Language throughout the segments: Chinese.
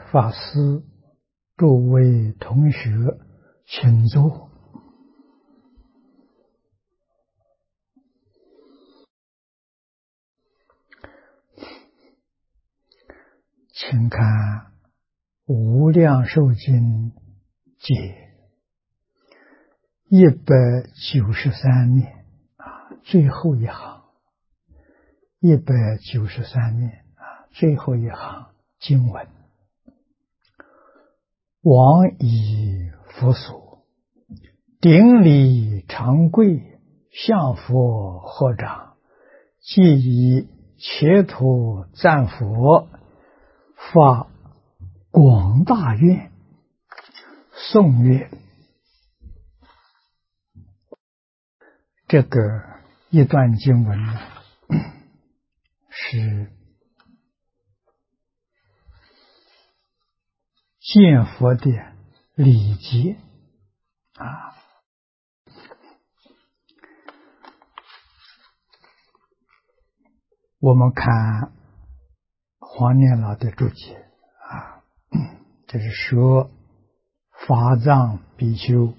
法师、诸位同学，请坐。请看《无量寿经》解193面最后一行，193面最后一行经文：往以佛所，顶礼长跪，向佛合掌，即以切土赞佛，发广大愿，颂曰：这个一段经文呢，是见佛的礼节我们看黄念老的注解这是说法藏比丘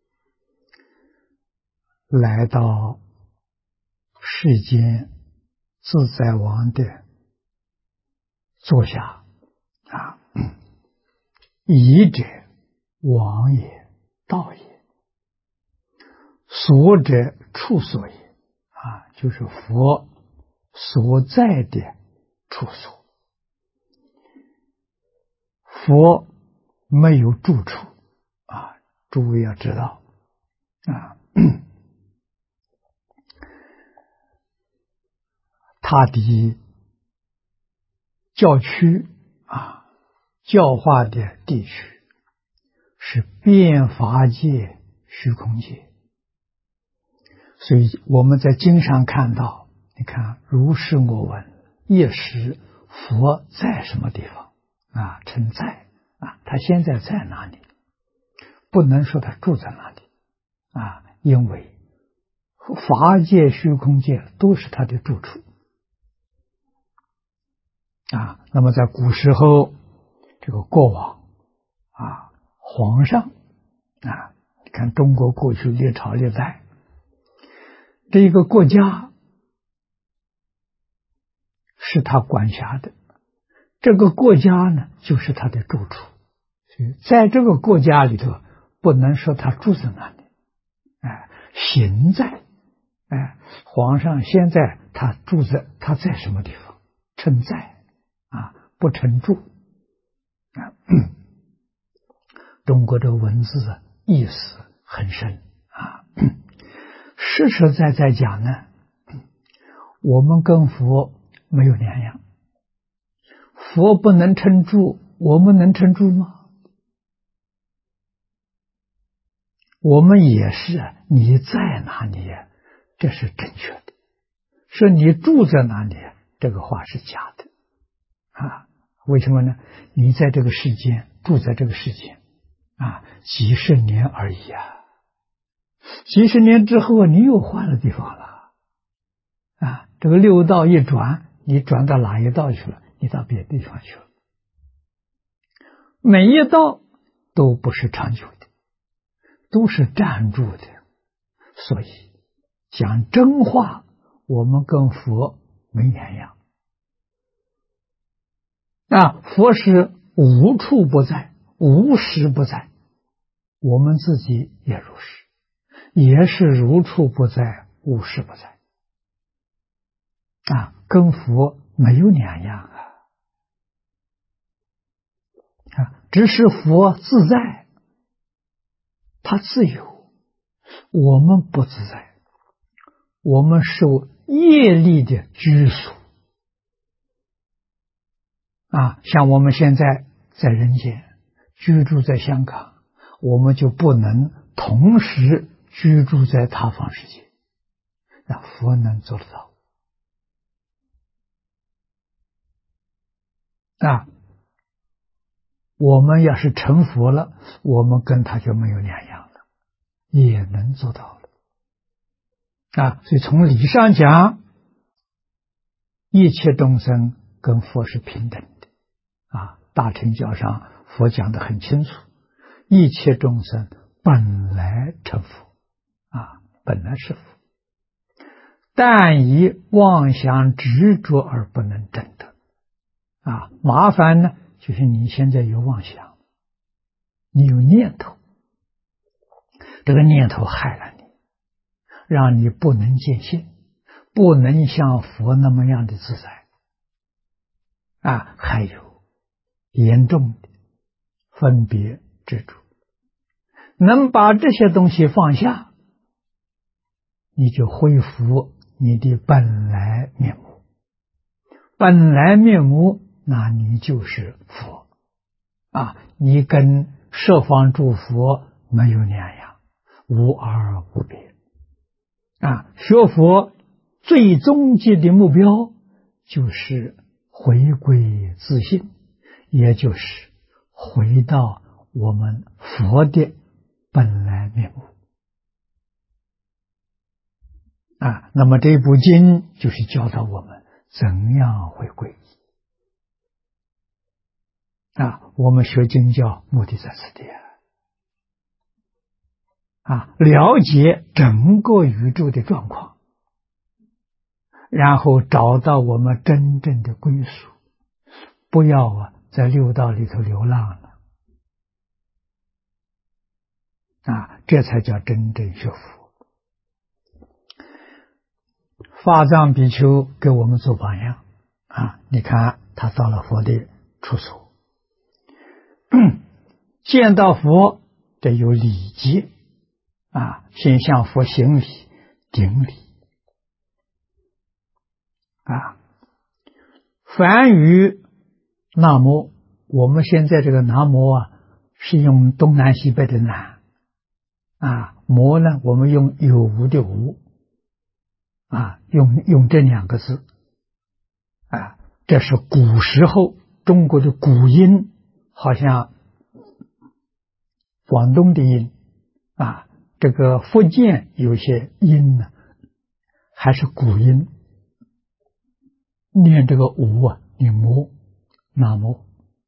来到世间自在王的座下仪者王也，道也，所者处所也就是佛所在的处所。佛没有住处诸位要知道他的教区教化的地区是遍法界、虚空界，所以我们在经上看到，你看如是我闻，夜时佛在什么地方称在他现在在哪里？不能说他住在哪里因为法界、虚空界都是他的住处那么在古时候，这个国王皇上你看中国过去历朝历代，这一个国家是他管辖的，这个国家呢就是他的住处，所以在这个国家里头不能说他住在哪里行在皇上现在他住在他在什么地方，称在不称住中国这个文字意思很深实实在在讲呢，我们跟佛没有两样，佛不能称住，我们能称住吗？我们也是你在哪里这是正确的，说你住在哪里这个话是假的为什么呢？你在这个世间住在这个世间几十年而已几十年之后你又换了地方了这个六道一转，你转到哪一道去了？你到别的地方去了。每一道都不是长久的，都是暂住的，所以讲真话，我们跟佛没两样佛是无处不在，无时不在，我们自己也如是，也是如处不在，无时不在跟佛没有两样只是佛自在，他自由，我们不自在，我们受业力的拘束像我们现在在人间居住在香港，我们就不能同时居住在他方世界，佛能做得到我们要是成佛了，我们跟他就没有两样了，也能做到了所以从理上讲，一切众生跟佛是平等的大乘教上佛讲得很清楚，一切众生本来成佛本来是佛，但以妄想执着而不能证得麻烦呢，就是你现在有妄想，你有念头，这个念头害了你，让你不能见性，不能像佛那么样的自在还有严重的分别执着，能把这些东西放下，你就恢复你的本来面目，本来面目，那你就是佛你跟十方诸佛没有两样，无二无别学佛最终极的目标就是回归自性，也就是回到我们佛的本来面目那么这部经就是教导我们怎样回归我们学经教目的在此地了解整个宇宙的状况，然后找到我们真正的归属，不要在六道里头流浪了这才叫真正学佛。法藏比丘给我们做榜样你看他到了佛的处所，见到佛得有礼节先向佛行礼顶礼梵语南无，我们现在这个南无是用东南西北的南摩呢我们用有无的无用这两个字这是古时候中国的古音，好像广东的音这个福建有些音呢还是古音，念这个无念摩南无。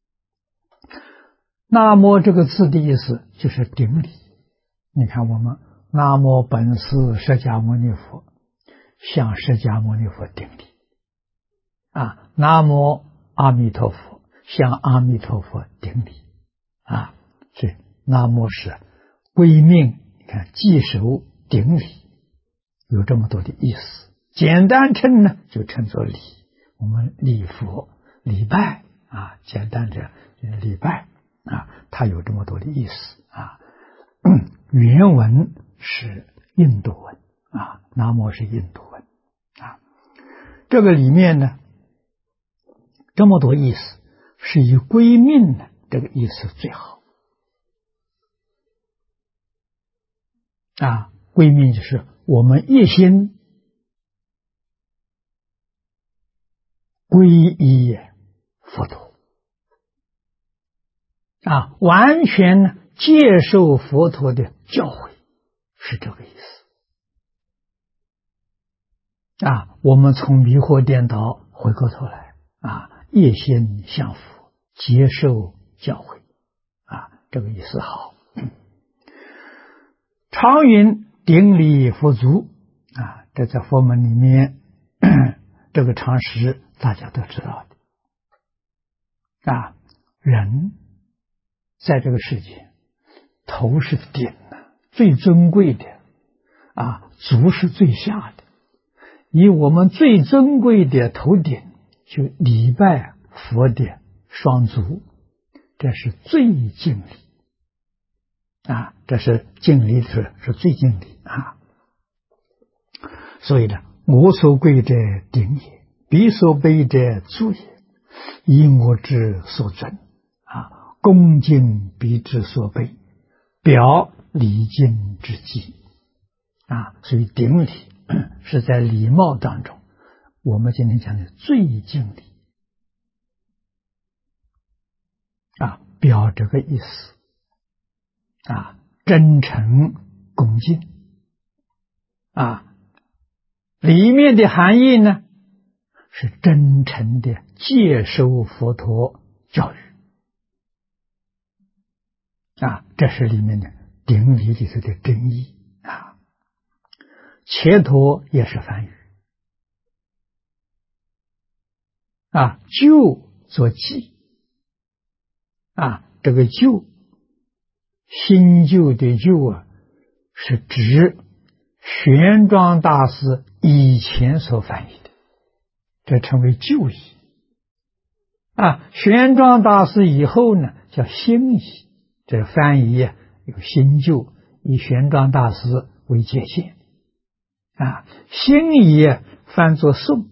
南无这个字的意思就是顶礼，你看我们南无本师释迦牟尼佛，向释迦牟尼佛顶礼南无阿弥陀佛，向阿弥陀佛顶礼所以南无是归命，你看记手顶礼，有这么多的意思。简单称呢就称作礼，我们礼佛礼拜简单的礼拜它有这么多的意思原文是印度文南无是印度文这个里面呢这么多意思，是以归命的这个意思最好归命就是我们一心皈依佛陀完全接受佛陀的教诲，是这个意思我们从迷惑颠倒回过头来一心向佛，接受教诲这个意思好。常云顶礼佛足这在佛门里面这个常识大家都知道的人在这个世界头是顶最尊贵的足是最下的，以我们最尊贵的头顶就礼拜佛的双足，这是最敬礼这是敬礼是最敬礼所以呢，我所贵者顶也，彼所卑者足也，以我之所尊恭敬彼之所卑，表礼敬之机所以顶礼是在礼貌当中我们今天讲的最敬礼表这个意思真诚恭敬里面的含义呢是真诚的接受佛陀教育这是里面的顶礼里头的真义啊。切脱也是梵语救作记这个救，新旧的旧是指玄奘大师以前所翻译的，这称为旧译玄奘大师以后呢叫新译，这翻译有新旧，以玄奘大师为界限新译翻作颂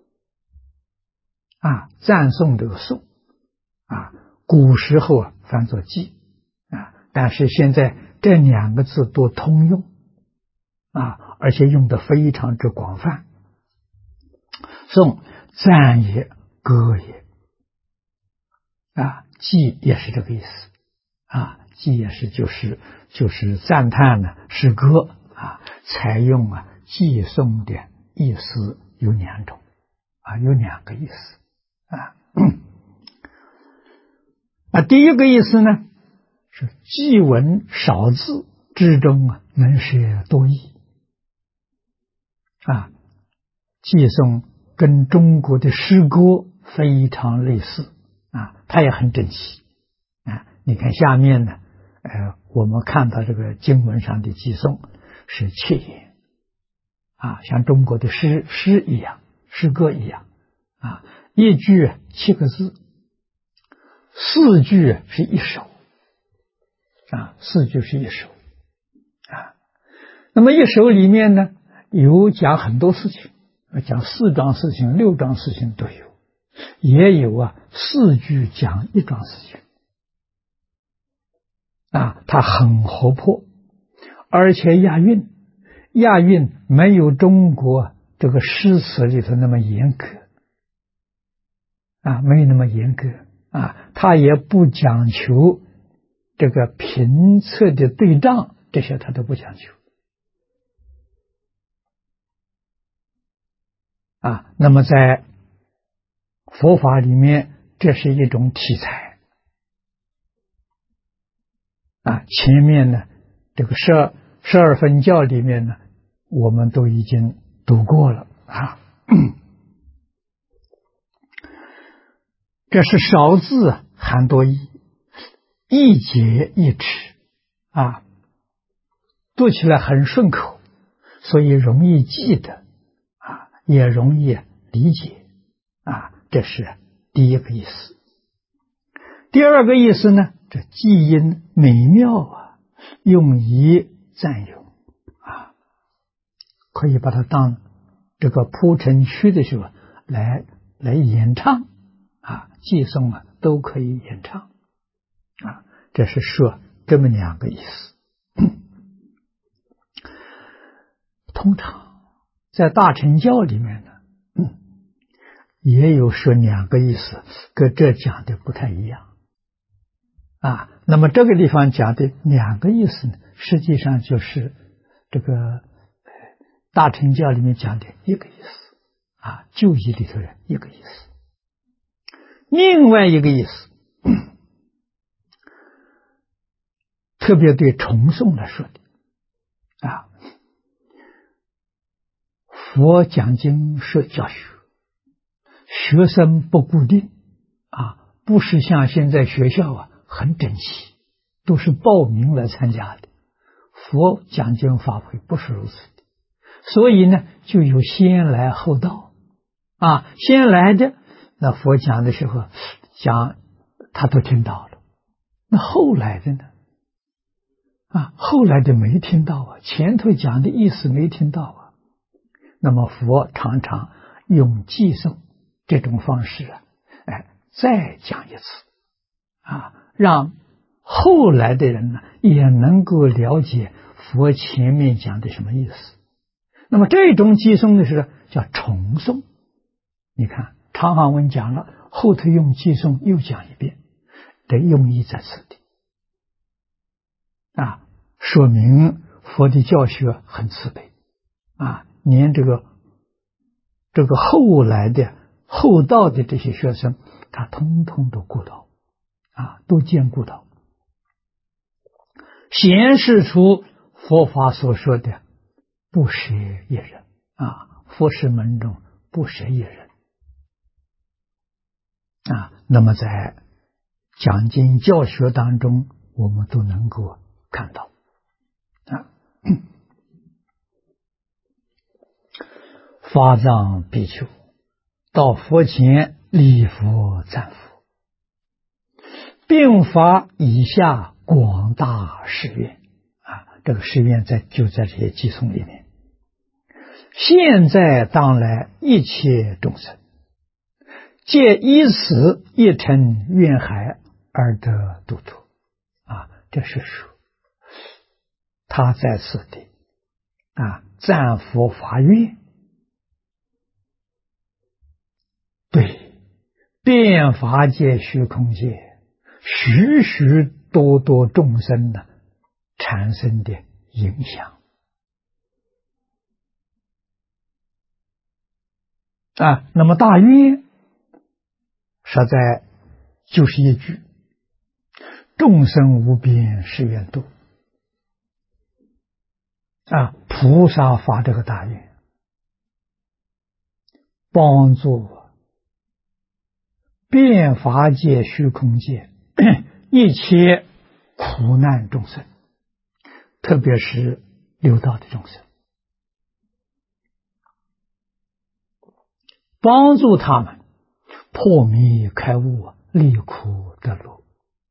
赞颂这个颂古时候翻作记但是现在这两个字都通用而且用的非常之广泛。颂赞也，歌也记也是这个意思记也是就是赞叹呢诗歌采用记颂的意思有两种有两个意思第一个意思呢是记文少字之中能摄多义记颂跟中国的诗歌非常类似它也很整齐你看下面呢我们看到这个经文上的记颂是切言像中国的诗一样，诗歌一样一句7个字，4句是一首4句是一首那么一首里面呢有讲很多事情，讲4桩事情6桩事情都有，也有4句讲1桩事情它很活泼，而且押韵没有中国这个诗词里头那么严格没有那么严格它也不讲求这个平仄的对仗，这些它都不讲求那么在佛法里面这是一种题材前面呢这个十二分教里面呢我们都已经读过了这是少字含多义，一节一尺读起来很顺口，所以容易记得也容易理解这是第一个意思。第二个意思呢，这记音美妙用以赞咏可以把它当这个铺陈曲的时候来演唱记诵都可以演唱这是说这么两个意思。通常在大乘教里面呢也有说两个意思，跟这讲的不太一样那么这个地方讲的两个意思呢，实际上就是这个大乘教里面讲的一个意思旧义里头的一个意思。另外一个意思特别对重诵来说的佛讲经是教学，学生不固定不是像现在学校很整齐，都是报名来参加的。佛讲经法会不是如此的，所以呢就有先来后到先来的那佛讲的时候讲他都听到了，那后来的呢后来的没听到前头讲的意思没听到那么佛常常用记诵这种方式再讲一次让后来的人呢也能够了解佛前面讲的什么意思。那么这种记诵的是叫重诵。你看长行文讲了，后头用记诵又讲一遍，这用意在此地说明佛的教学很慈悲连这个后来的后道的这些学生他通通都顾到都兼顾到显示出佛法所说的不舍一人啊，佛事门中不舍一人啊。那么在讲经教学当中，我们都能够看到啊。法藏比丘到佛前礼佛赞佛，并发以下广大誓愿啊，这个誓愿就在这些偈颂里面。现在当来一切众生，皆依此一乘愿海而得度脱啊，这是说他在此地啊赞佛发愿，对遍法界虚空界许许多多众生的产生的影响啊。那么大愿实在就是一句众生无边誓愿度啊，菩萨发这个大愿，帮助遍法界虚空界一切苦难众生，特别是六道的众生，帮助他们破迷开悟，离苦得乐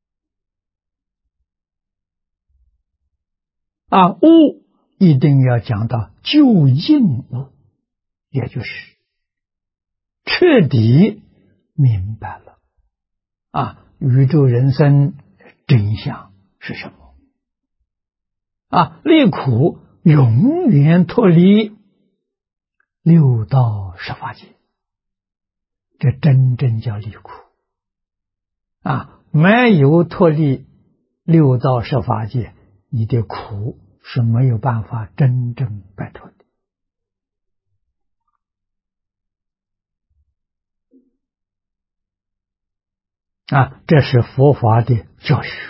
啊。悟一定要讲到究竟悟，也就是彻底明白了啊，宇宙人生真相是什么啊？离苦永远脱离六道十法界，这真正叫离苦啊！没有脱离六道十法界，你的苦是没有办法真正摆脱的啊！这是佛法的教学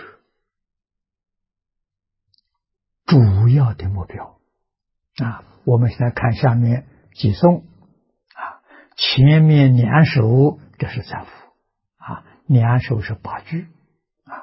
主要的目标啊。我们现在看下面几颂啊，前面两首这是赞佛啊，两首是八句啊。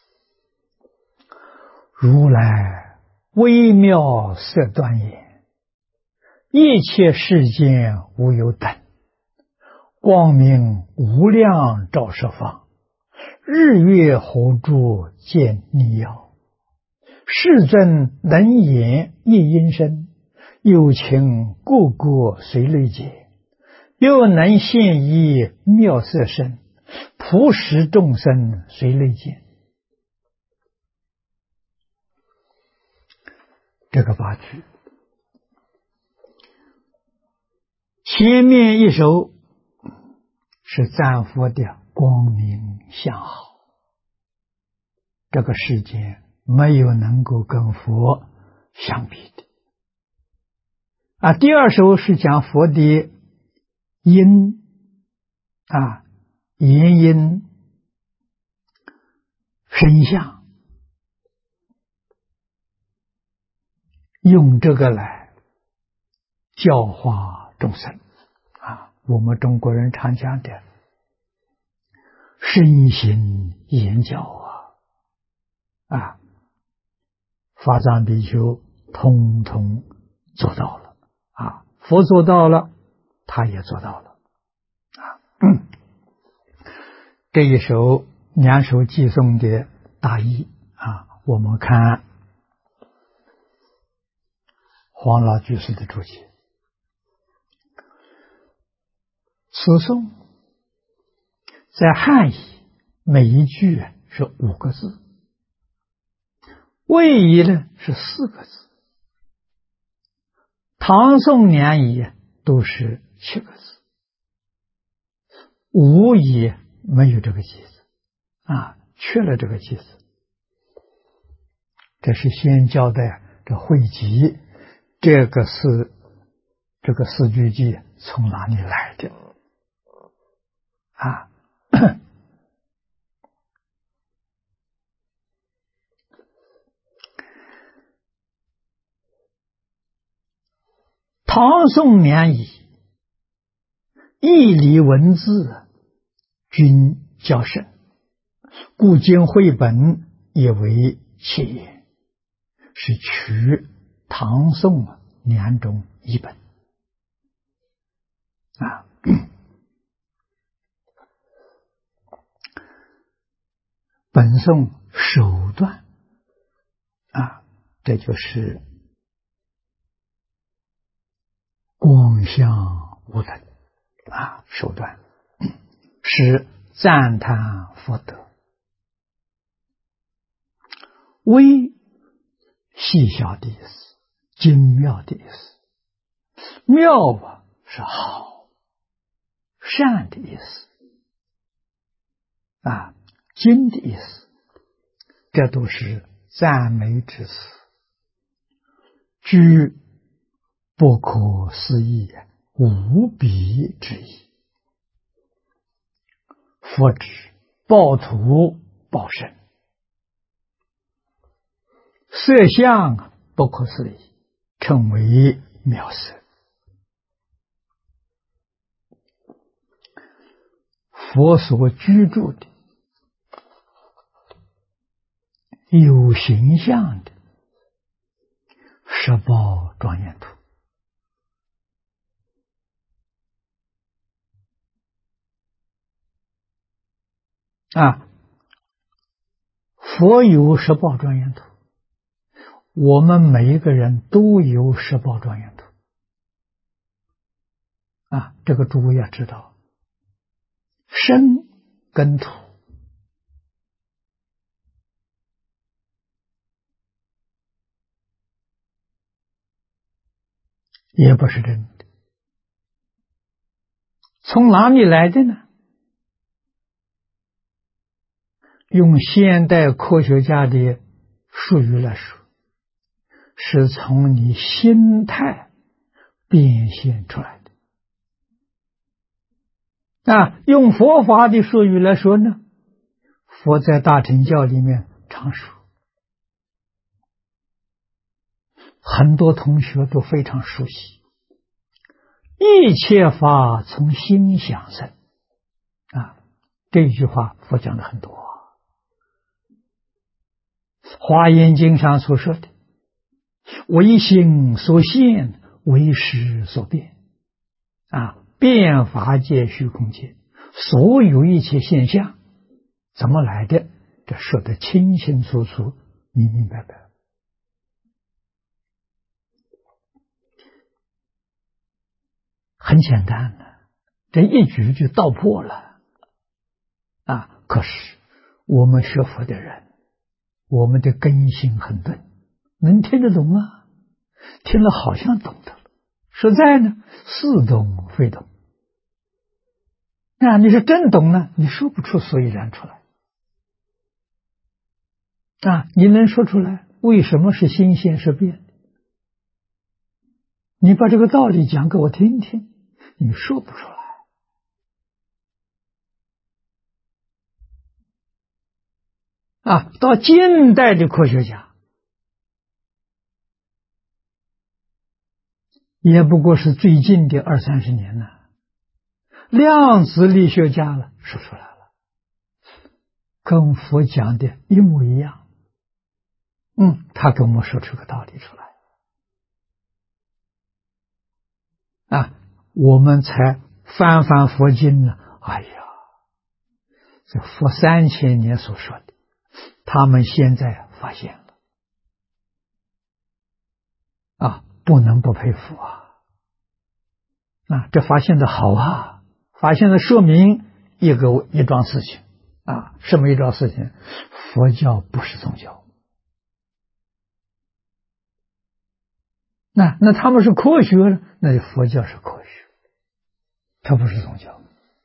如来微妙色断言，一切世间无有等，光明无量照十方，日月火柱见你耀，世尊能言一音声，有情个个随类解，又能现一妙色身，普使众生随类见。这个八句，前面一首是赞佛的光明相好，这个世间没有能够跟佛相比的啊。第二首是讲佛的音啊，言音声相，用这个来教化众生啊。我们中国人常讲的身心言教啊，法藏比丘通通做到了啊，佛做到了，他也做到了啊。这一首两首偈颂的大意啊，我们看黄老居士的注解。此颂在汉译每一句是5个字，魏译呢是4个字，唐宋两译都是7个字，吴译没有这个偈字啊，缺了这个偈字。这是先交代这汇集这个四句偈从哪里来的啊？ 唐宋两以义理文字均较甚，故今绘本也为切也，是取唐宋两种译本啊。本宋首段啊，这就是光相无等啊，首段是赞叹福德，微细小的意思，精妙的意思，妙啊是好善的意思啊，精的意思，这都是赞美之词，具不可思议无比之意。佛指报土报身，色相不可思议，称为妙色。佛所居住的有形象的十宝庄严土啊，佛有十宝庄严土，我们每一个人都有十宝庄严土啊，这个诸位要知道，身跟土也不是真的，从哪里来的呢？用现代科学家的术语来说，是从你心态变现出来的。用佛法的术语来说呢，佛在大乘教里面常说，很多同学都非常熟悉，一切法从心想生啊，这句话佛讲的很多。华严经上所说的唯心所现，唯识所变啊，变法界虚空界所有一切现象怎么来的，这说得清清楚楚，明明白白，很简单的，这一举就道破了啊。可是我们学佛的人，我们的根性很钝，能听得懂吗？听了好像懂得了，实在呢似懂非懂啊。你是真懂呢，你说不出所以然出来啊。你能说出来为什么是心现是变？你把这个道理讲给我听听，你说不出来啊。到近代的科学家也不过是最近的20-30年呢，量子力学家了说出来了，跟佛讲的一模一样。他给我们说出个道理出来啊，我们才翻翻佛经呢。哎呀，这佛3000年所说的，他们现在发现了啊，不能不佩服啊！这发现的好啊，发现的说明一桩事情啊，什么一桩事情？佛教不是宗教。那他们是科学呢？那佛教是科学，它不是宗教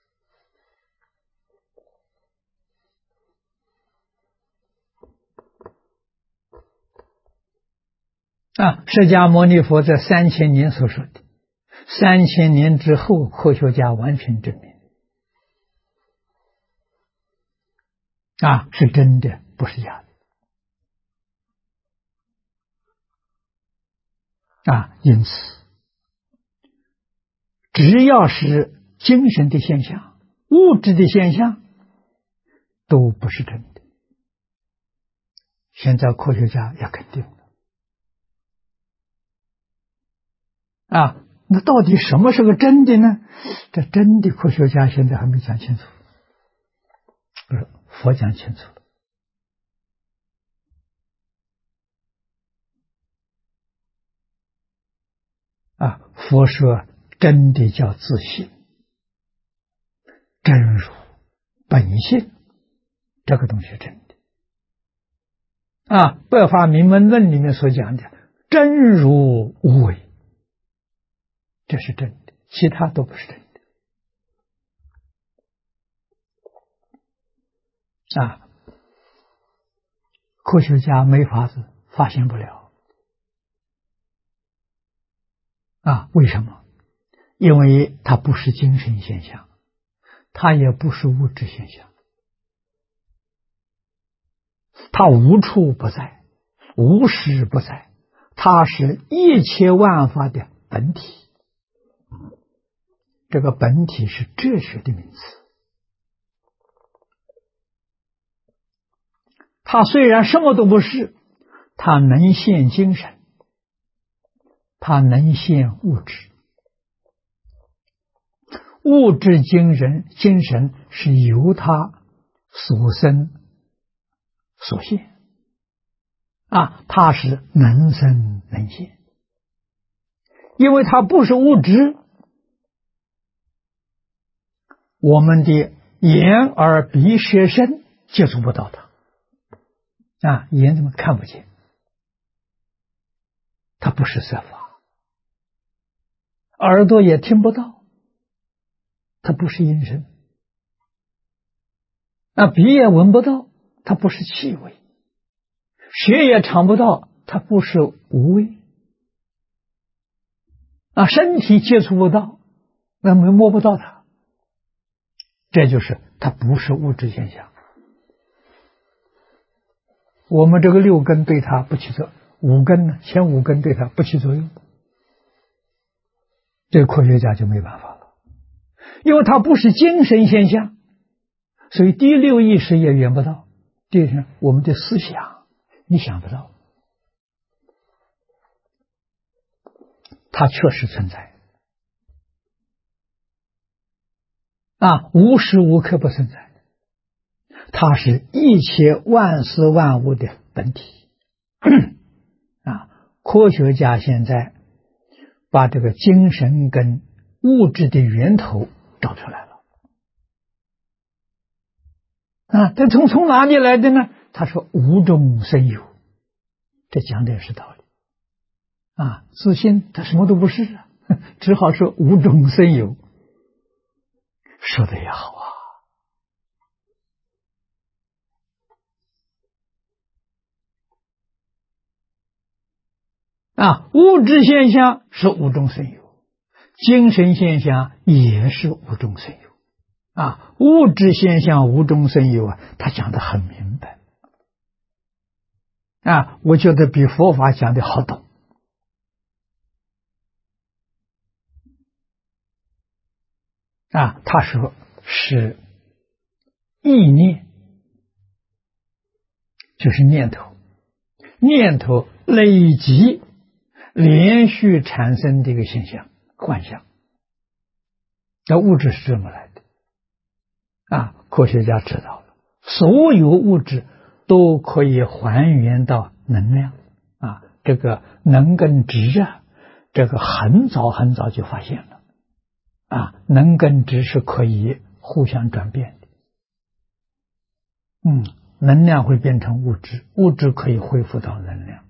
啊。释迦牟尼佛在3000年所说的，3000年之后，科学家完全证明是真的，不是假的因此只要是精神的现象、物质的现象，都不是真的。现在科学家也肯定了。那到底什么是个真的呢？这真的科学家现在还没讲清楚，不是佛讲清楚了。佛说真的叫自性、真如、本性，这个东西是真的。百法明门论里面所讲的真如无为，这是真的，其他都不是真的。科学家没法子发现不了。为什么？因为它不是精神现象，它也不是物质现象，它无处不在，无时不在，它是一切万法的本体。这个本体是哲学的名词。它虽然什么都不是，它能现精神，它能现物质。物质精神是由它所生所现。它是能生能现。因为它不是物质，我们的眼耳鼻舌身接触不到它。眼怎么看不见？它不是色法。耳朵也听不到，它不是音声。鼻也闻不到，它不是气味。舌也尝不到，它不是无味。身体接触不到，那么摸不到它，这就是它不是物质现象。我们这个六根对它不起作用，五根呢，前五根对它不起作用，这个科学家就没办法了，因为它不是精神现象，所以第六意识也缘不到。第二是我们的思想，你想不到，它确实存在，无时无刻不存在。它是一切万事万物的本体。科学家现在把这个精神跟物质的源头找出来了。但从哪里来的呢？他说无中生有，这讲的也是道理。自信他什么都不是，只好说无中生有，说的也好物质现象是无中生有，精神现象也是无中生有。物质现象无中生有他讲得很明白。我觉得比佛法讲的好懂。他说是意念，就是念头，念头累积连续产生的一个现象，幻象。这物质是这么来的。科学家知道了，所有物质都可以还原到能量。这个能跟质这个很早很早就发现了。能跟质是可以互相转变的。能量会变成物质，物质可以恢复到能量。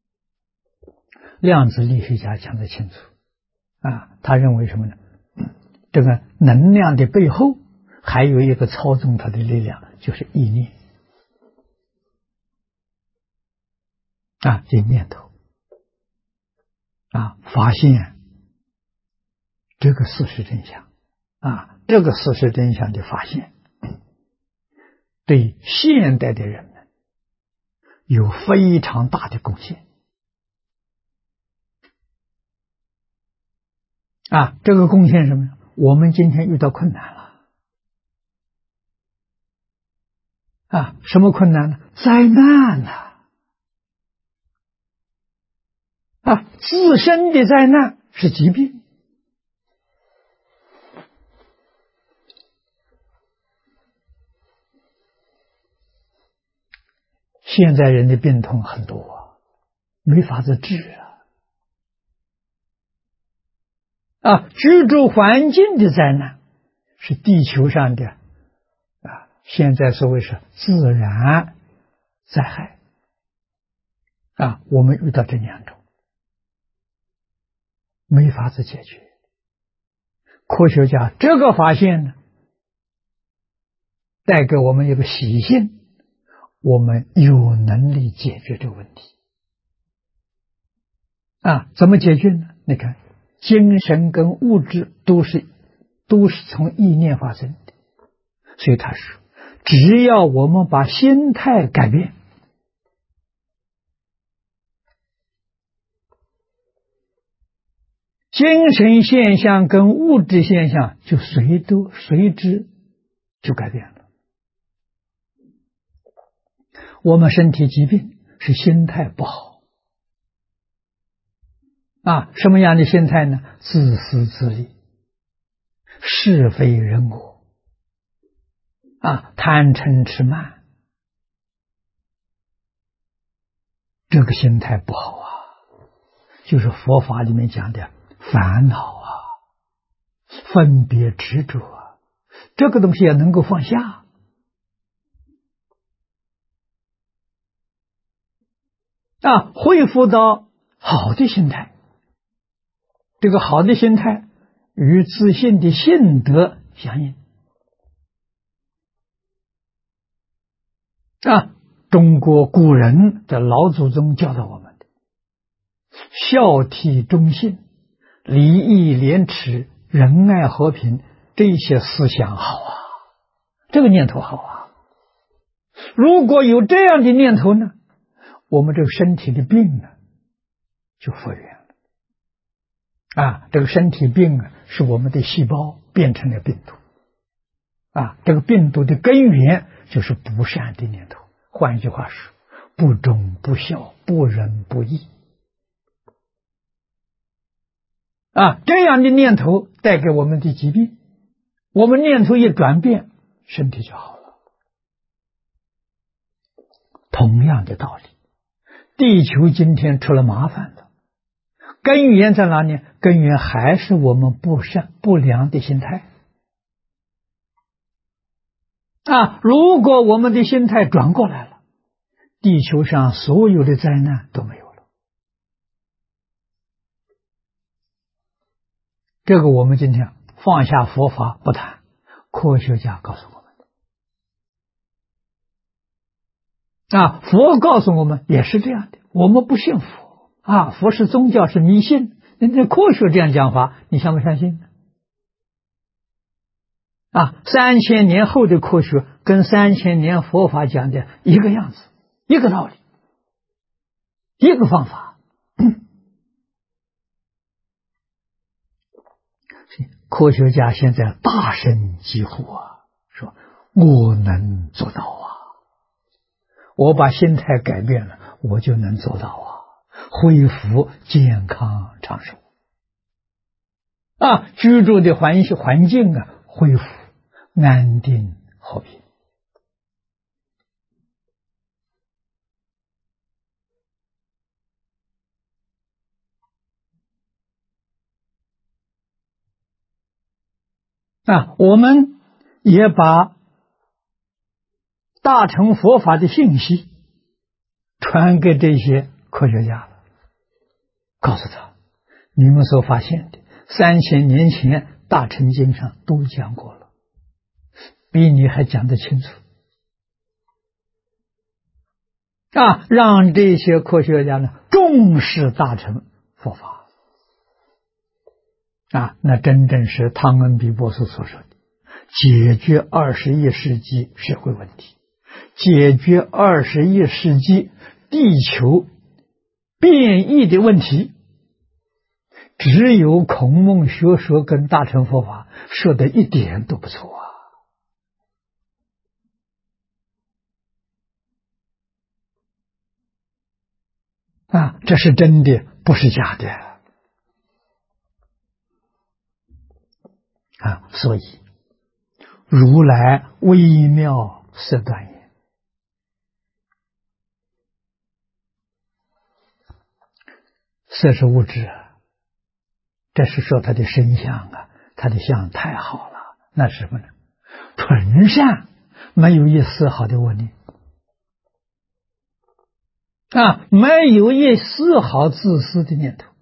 量子力学家讲得清楚。他认为什么呢？这个能量的背后还有一个操纵它的力量，就是意念。这念头。发现这个事实真相。这个事实真相的发现，对现代的人们有非常大的贡献。 这个贡献什么呢？我们今天遇到困难了什么困难呢？灾难自身的灾难是疾病。现在人的病痛很多没法子治居住环境的灾难是地球上的现在所谓是自然灾害我们遇到这两种没法子解决。科学家这个发现呢，带给我们一个喜信，我们有能力解决这个问题怎么解决呢？你看，精神跟物质都是从意念发生的，所以他说，只要我们把心态改变，精神现象跟物质现象就随之就改变了。我们身体疾病是心态不好什么样的心态呢？自私自利，是非人我贪嗔痴慢，这个心态不好就是佛法里面讲的烦恼分别执着这个东西也能够放下恢复到好的心态。这个好的心态与自信的性德相应中国古人的老祖宗教导我们的孝悌忠信、礼义廉耻、仁爱和平，这些思想好这个念头好如果有这样的念头呢，我们这个身体的病呢就复原了这个身体病是我们的细胞变成了病毒这个病毒的根源就是不善的念头，换一句话说，不忠不孝不仁不义这样的念头带给我们的疾病，我们念头一转变，身体就好了。同样的道理，地球今天出了麻烦了，根源在哪里？根源还是我们不良的心态如果我们的心态转过来了，地球上所有的灾难都没有了。这个我们今天放下佛法不谈，科学家告诉我们佛告诉我们也是这样的。我们不信佛佛是宗教，是迷信，那科学这样讲法，你相不相信呢？3000年后的科学跟3000年佛法讲的一个样子，一个道理，一个方法科学家现在大声疾呼说我能做到我把心态改变了，我就能做到恢复健康长寿居住的环境恢复安定和平我们也把大乘佛法的信息传给这些科学家了，告诉他，你们所发现的3000年前大乘经上都讲过了，比你还讲得清楚让这些科学家呢重视大乘佛法那真正是汤恩比博士所说的解决21世纪社会问题，解决21世纪地球变异的问题， 只有孔孟学说跟大乘佛法说的一点都不错这是真的，不是假的所以如来微妙色断言，色是物质这是说他的身相他的相太好了，那是什么呢？纯善，没有一丝毫的恶念没有一丝毫自私的念头，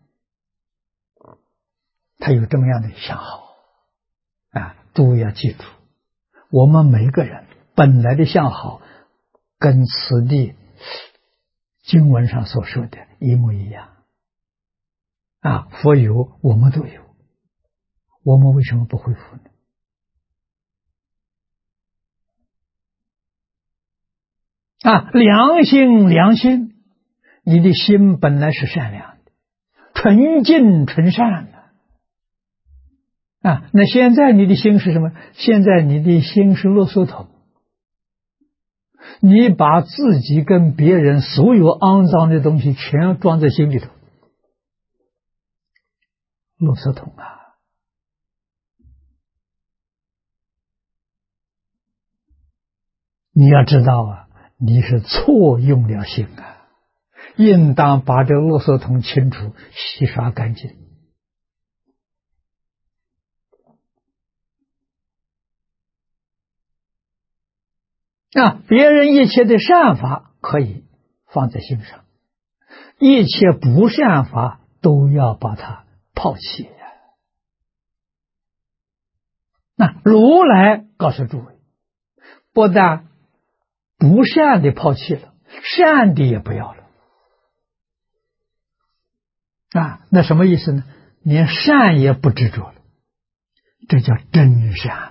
他有这么样的相好都要记住，我们每个人本来的相好跟此地经文上所说的一模一样佛有，我们都有，我们为什么不恢复呢？良心，你的心本来是善良的，纯净纯善那现在你的心是什么？现在你的心是垃圾桶，你把自己跟别人所有肮脏的东西全装在心里头，垃圾桶你要知道你是错用了心应当把这垃圾桶清除洗刷干净别人一切的善法可以放在心上，一切不善法都要把它抛弃如来告诉诸位，不但不善的抛弃了，善的也不要了那什么意思呢？连善也不执着了，这叫真善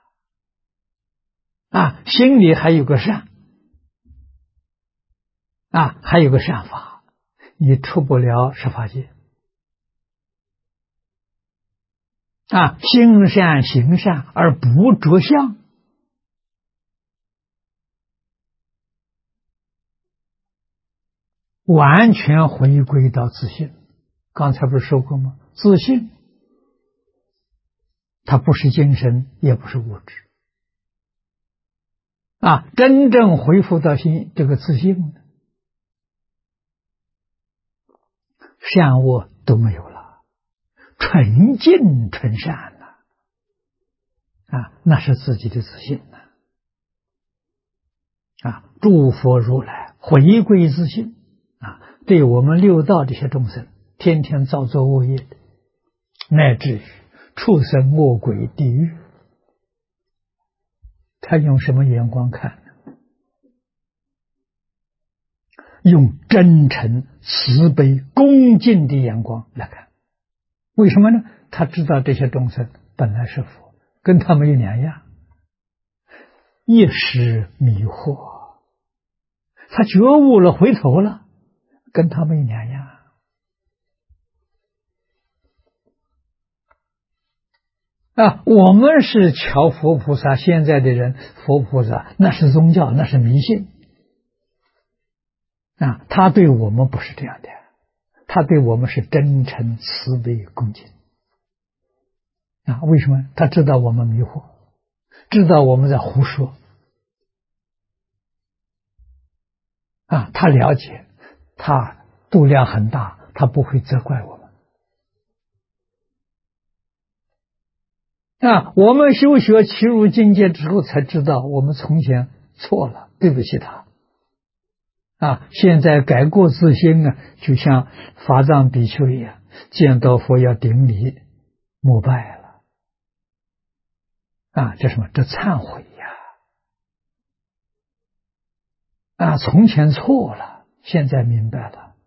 心里还有个善还有个善法，你出不了十法界心善行善而不着相，完全回归到自信。刚才不是说过吗？自信它不是精神，也不是物质真正恢复到这个自信善恶都没有了，纯净纯善那是自己的自信诸佛如来回归自信对我们六道这些众生天天造作恶业的，乃至于畜生恶鬼地狱，他用什么眼光看呢？用真诚慈悲恭敬的眼光来看。为什么呢？他知道这些众生本来是佛，跟他们有两样，一时迷惑，他觉悟了回头了，跟他们有两样我们是瞧佛菩萨，现在的人佛菩萨那是宗教，那是迷信他对我们不是这样的，他对我们是真诚慈悲恭敬为什么？他知道我们迷惑，知道我们在胡说他了解，他度量很大，他不会责怪我们我们修学齐入境界之后才知道我们从前错了，对不起他现在改过自新就像法藏比丘一样，见到佛要顶礼膜拜了这什么？这忏悔从前错了，现在明白了，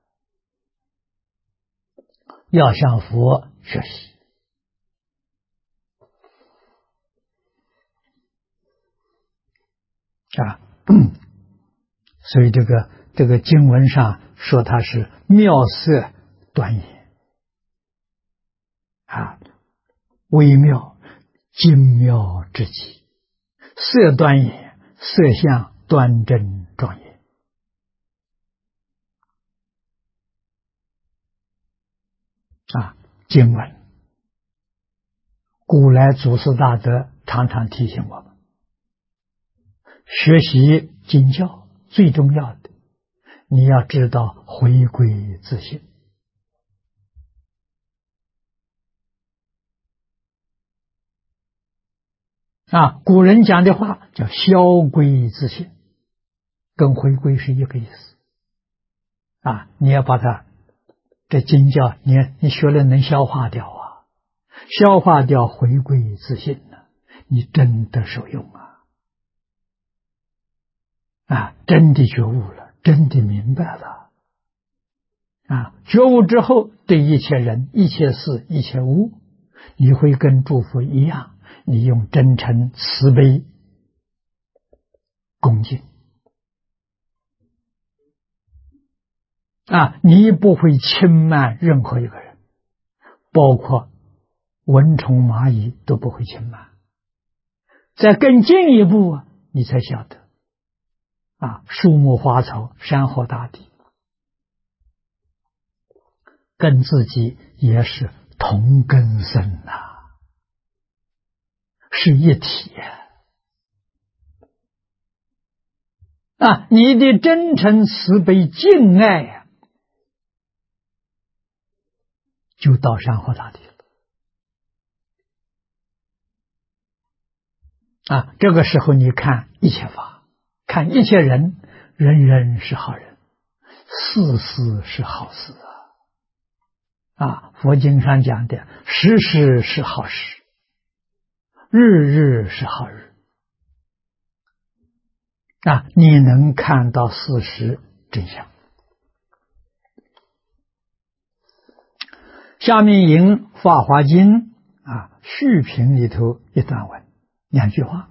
要向佛学习所以这个经文上说他是妙色端严啊，微妙精妙之极，色端严，色相端正庄严。经文，古来祖师大德常常提醒我们，学习经教最重要的，你要知道回归自性。古人讲的话叫消归自性，跟回归是一个意思。你要把它这经教，你学了能消化掉消化掉，回归自性了，你真的受用真的觉悟了，真的明白了觉悟之后，对一切人、一切事、一切物，你会跟诸佛一样，你用真诚、慈悲、恭敬你不会轻慢任何一个人，包括蚊虫蚂蚁都不会轻慢。再更进一步你才晓得树木花草、山河大地跟自己也是同根生是一体你的真诚、慈悲、敬爱就到山河大地了这个时候你看一切法，看一切人，人人是好人，事事是好事佛经上讲的时时是好事，日日是好日你能看到事实真相。下面引《法华经》序品里头一段文，2句话：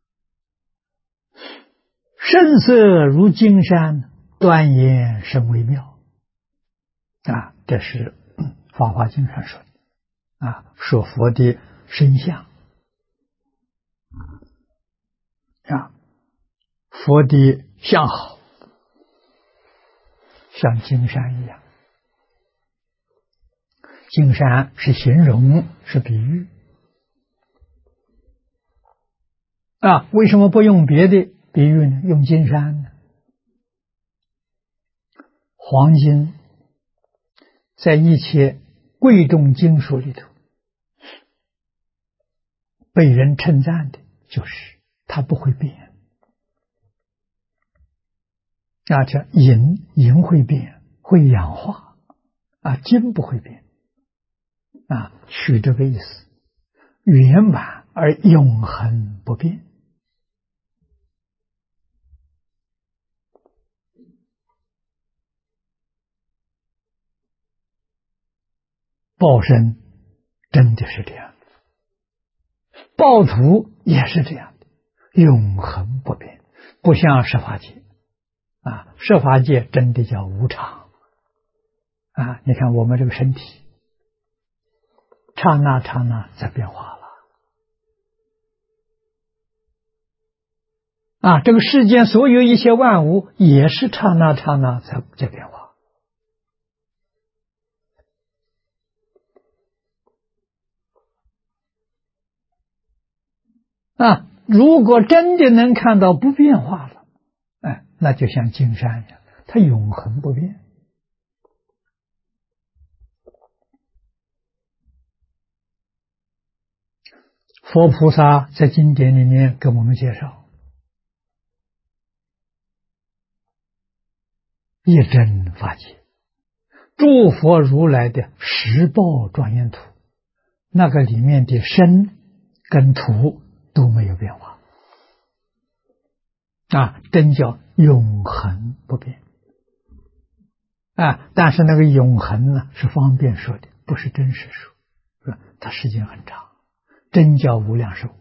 声色如金山，端严甚微妙。这是法华经上说的说佛的身相佛的相好，像金山一样。金山是形容，是比喻为什么不用别的比喻呢？用金山呢？黄金在一切贵重金属里头被人称赞的就是它不会变这银会变，会氧化金不会变取这个意思，圆满而永恒不变。报身真的是这样的，报土也是这样的，永恒不变，不像十法界十法界真的叫无常你看我们这个身体刹那刹那在变化了这个世间所有一些万物也是刹那刹那在变化如果真的能看到不变化了那就像金山一样，它永恒不变。佛菩萨在经典里面跟我们介绍一真法界，诸佛如来的十报庄严图，那个里面的身跟图都没有变化真叫永恒不变但是那个永恒呢是方便说的，不是真实说，它时间很长，真叫无量寿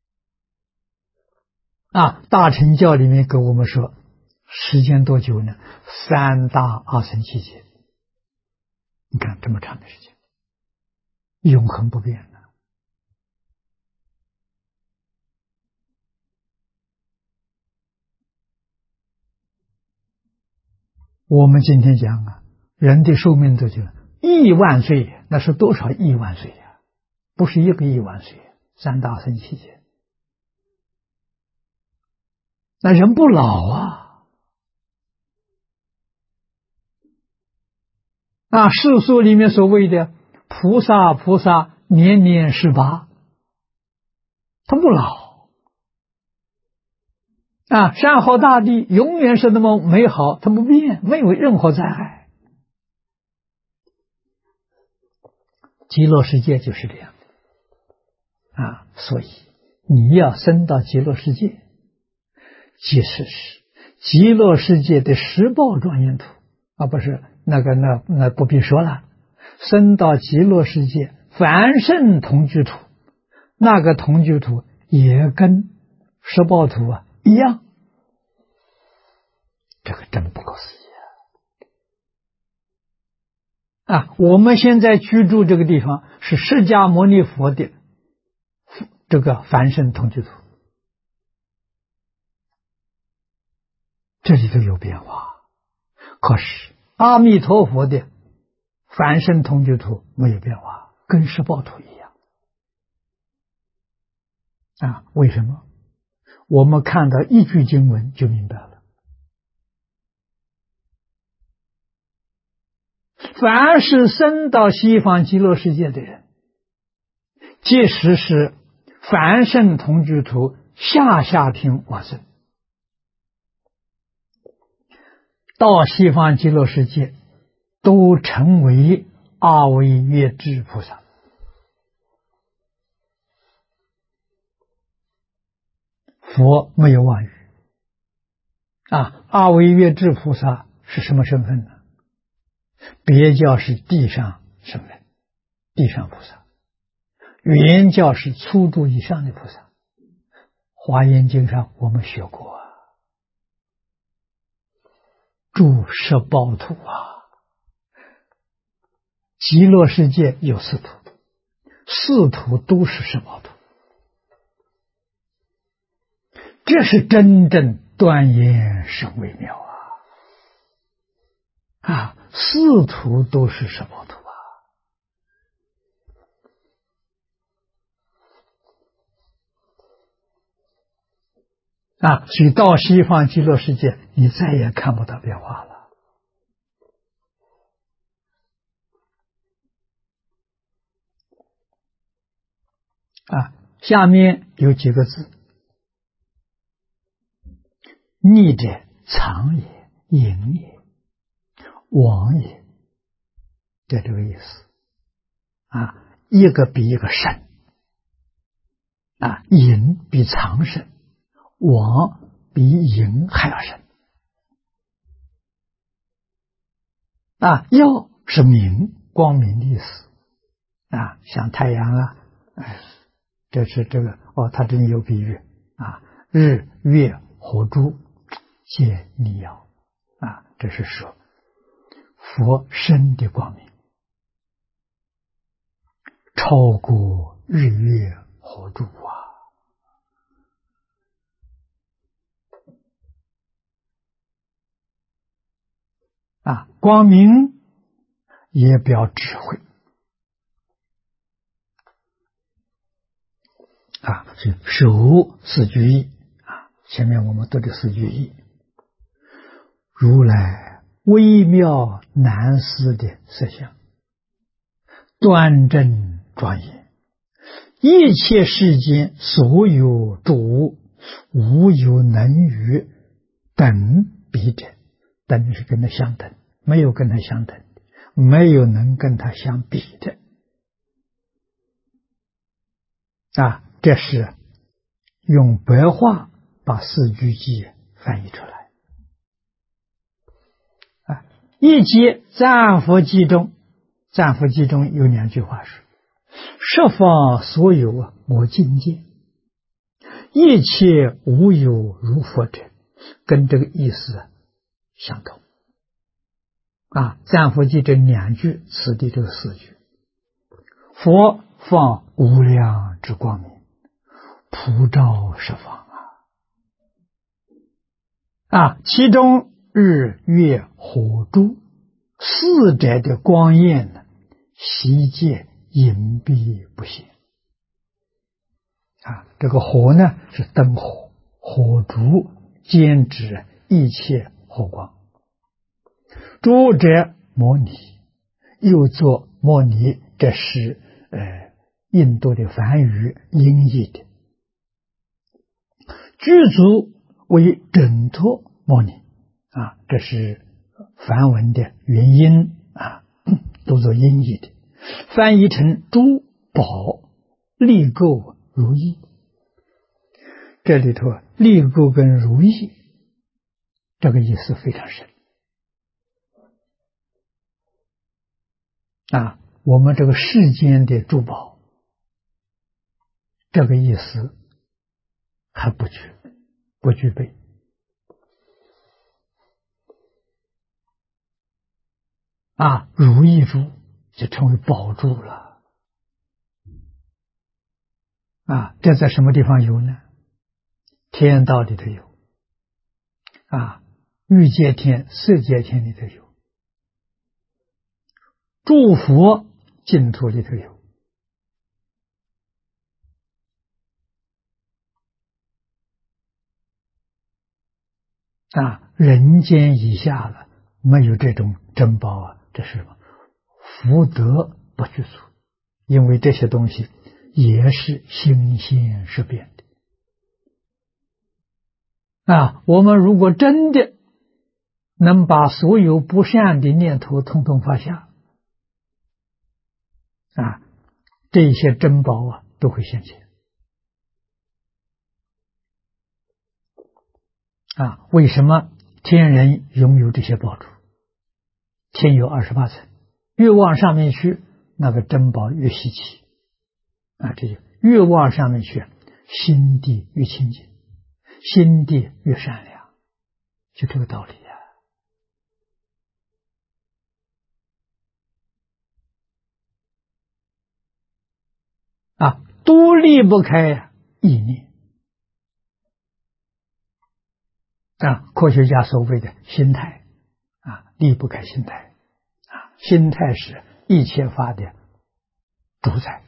大乘教里面跟我们说时间多久呢？3大阿僧祇劫，你看这么长的时间永恒不变的。我们今天讲啊，人的寿命都就10000岁，那是多少亿万岁呀？不是1个亿万岁，三大圣期间，那人不老啊！世俗里面所谓的菩萨年年18，他不老。山河大地永远是那么美好，它不变，没有任何灾害。极乐世界就是这样所以你要升到极乐世界，即使是极乐世界的十报庄严土不是那不必说了，升到极乐世界凡圣同居土，那个同居土也跟十报土一样，这个真不可思议我们现在居住这个地方是释迦牟尼佛的这个凡圣同居土，这里头有变化。可是阿弥陀佛的凡圣同居土没有变化，跟十报土一样为什么？我们看到一句经文就明白了。凡是升到西方极乐世界的人，即使是凡圣同居土下品往生，到西方极乐世界都成为阿惟越致菩萨。佛没有妄语阿惟越致菩萨是什么身份呢？别教是地上身份，地上菩萨；原教是初住以上的菩萨。华严经上我们学过住十报土极乐世界有4土，4土都是十报土，这是真正断言甚微妙4土都是十报土所以到西方极乐世界你再也看不到变化了下面有几个字，逆者常也，隐也，往也，这个意思一个比一个深隐比常深，往比隐还要深耀是明，光明的意思像太阳这是这个它这里有比喻日月火珠皆逆耀这是说佛身的光明超过日月火珠光明也表智慧是守四句义前面我们读的四句义，如来微妙难思的色相，端正庄严，一切世间所有主无有能与等比者，等是跟他相等，没有跟他相等，没有能跟他相比的这是用白话把四句偈翻译出来一节赞佛偈中，赞佛偈中有2句话是十方所有我净见，一切无有如佛者，跟这个意思相同赞佛偈这2句此地这4句， 佛放无量之光明，普照十方其中日月火珠四者的光焰呢，悉皆隐蔽不显这个火呢是灯火，火烛兼指一切火光。诸者摩尼，又作摩尼，这是印度的梵语音译的。具足为整托摩尼这是梵文的原音都做音译的，翻译成珠宝利垢如意。这里头利垢跟如意这个意思非常深我们这个世间的珠宝这个意思还不具备如意珠就成为宝珠了这在什么地方有呢？天道里头有欲界天、色界天里头有，诸佛净土里头有人间以下了没有这种珍宝这是什么？福德不具足，因为这些东西也是新鲜事变的我们如果真的能把所有不善的念头统统放下这些珍宝都会现前为什么天人拥有这些宝珠？天有28层，越往上面去，那个珍宝越稀奇这就越往上面去，心地越清净，心地越善良，就这个道理都离不开意念科学家所谓的心态离不开心态心态是一切法的主宰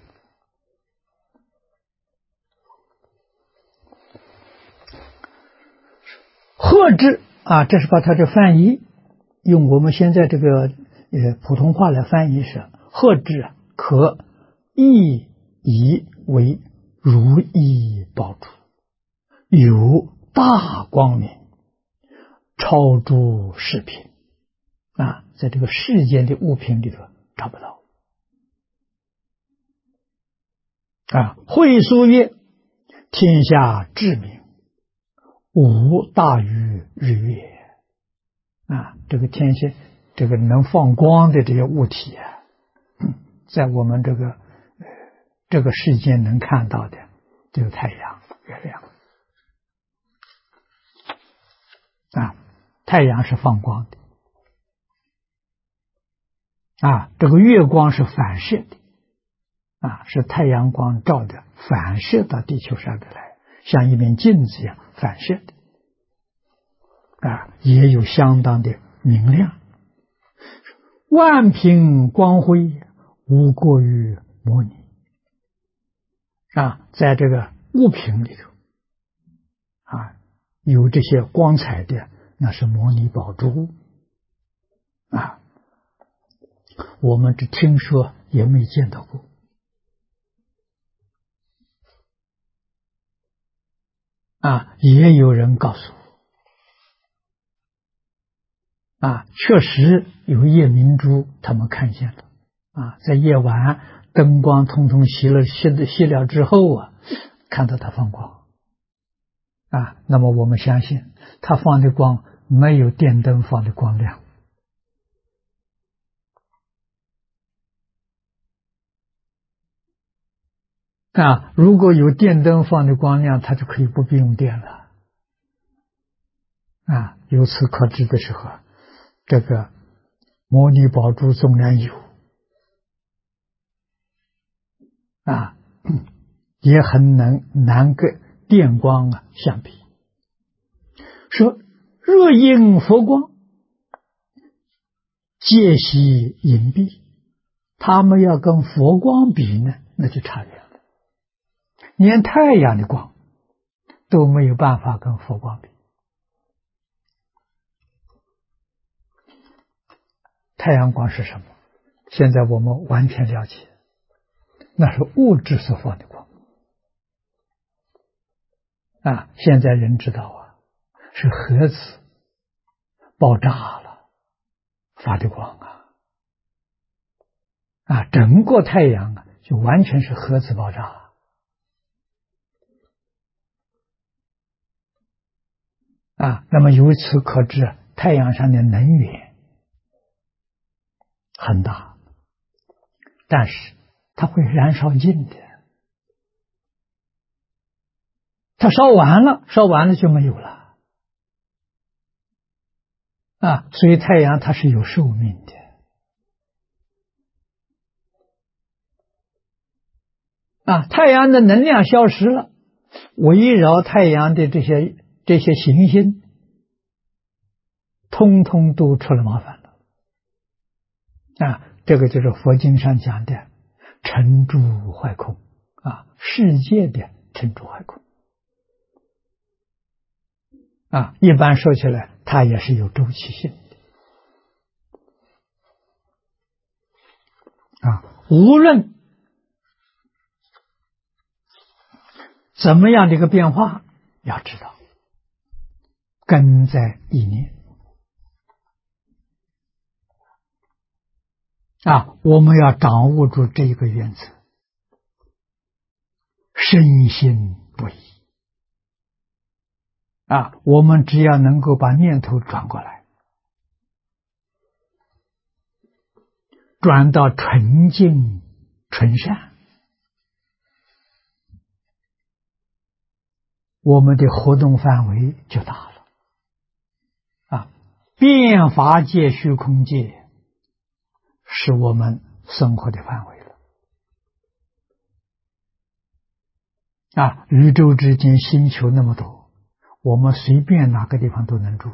贺知这是把它的翻译用我们现在这个普通话来翻译是贺知可意以为如意宝珠，有大光明，超诸世品在这个世间的物品里头找不到会疏曰：天下至明，无大于日月这个天线，这个能放光的这些物体在我们这个世间能看到的只有太阳、月亮太阳是放光的这个月光是反射的是太阳光照的，反射到地球上面来，像一面镜子一样反射的也有相当的明亮，万品光辉，无过于摩尼在这个物品里头有这些光彩的，那是摩尼宝珠我们只听说也没见到过也有人告诉我确实有夜明珠他们看见了在夜晚灯光通通熄了之后看到它放光那么我们相信它放的光没有电灯放的光亮如果有电灯放的光亮，它就可以不必用电了由此可知的时候，这个摩尼宝珠纵然有啊，也很难跟电光相比。说若因佛光皆悉隐蔽，他们要跟佛光比呢，那就差远了。连太阳的光都没有办法跟佛光比。太阳光是什么？现在我们完全了解，那是物质所放的光啊！现在人知道啊，是核子爆炸了发的光啊！整个太阳就完全是核子爆炸啊！那么由此可知，太阳上的能源很大，但是它会燃烧尽的，它烧完了就没有了啊！所以太阳它是有寿命的啊！太阳的能量消失了，围绕太阳的这些行星，通通都出了麻烦了啊！这个就是佛经上讲的成住坏空啊，世界的成住坏空啊。一般说起来，它也是有周期性的啊。无论怎么样的一个变化，要知道根在意念啊，我们要掌握住这一个原则，深信不疑啊。我们只要能够把念头转过来，转到纯净纯善，我们的活动范围就大了啊！变法界、虚空界是我们生活的范围了啊！宇宙之间星球那么多，我们随便哪个地方都能住。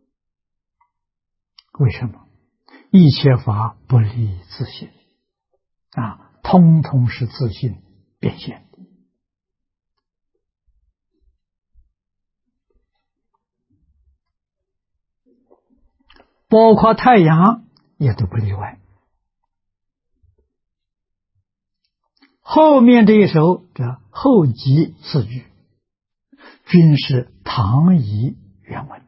为什么？一切法不离自性啊，通通是自性变现的。包括太阳也都不例外。后面这一首这后集四句，均是唐译原文，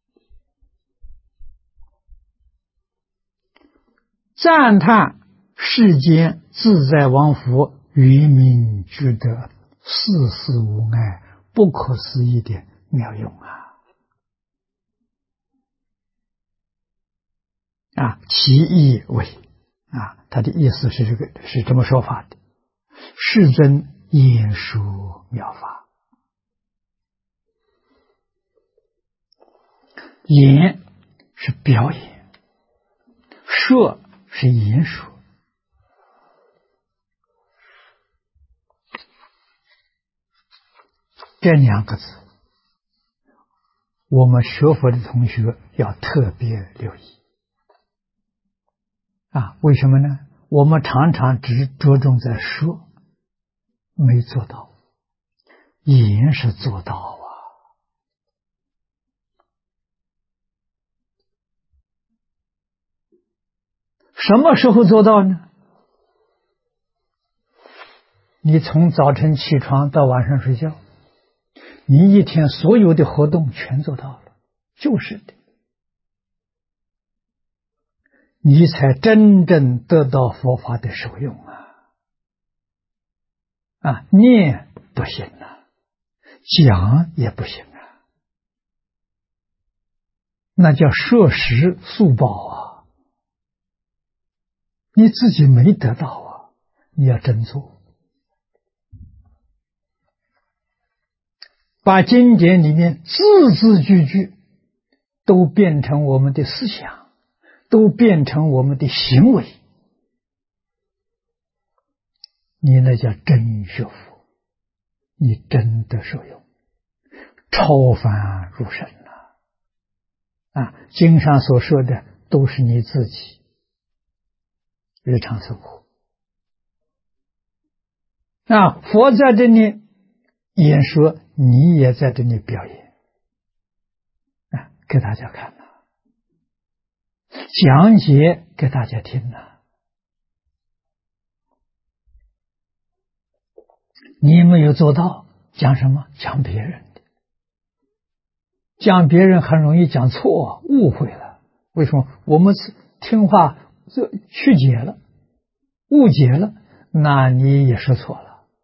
赞叹世间自在王佛圆明具德，世事无碍，不可思议的妙用啊！其意为啊，他的意思是是这么说法的：世尊演说妙法，演是表演，说是演说。这两个字，我们学佛的同学要特别留意啊！为什么呢？我们常常只着重在说，没做到，演是做到啊！什么时候做到呢？你从早晨起床到晚上睡觉，你一天所有的活动全做到了，就是的，你才真正得到佛法的受用啊！念不行啊，讲也不行啊，那叫摄食速报啊！你自己没得到啊，你要真做。把经典里面字字句句都变成我们的思想，都变成我们的行为， 你那叫真学佛，你真的受用，超凡入圣了。经上所说的都是你自己日常生活。佛在这里演说，你也在这里表演给大家看讲解给大家听你没有做到，讲什么？讲别人的，讲别人很容易讲错，误会了。为什么？我们听话曲解了，误解了，那你也说错了。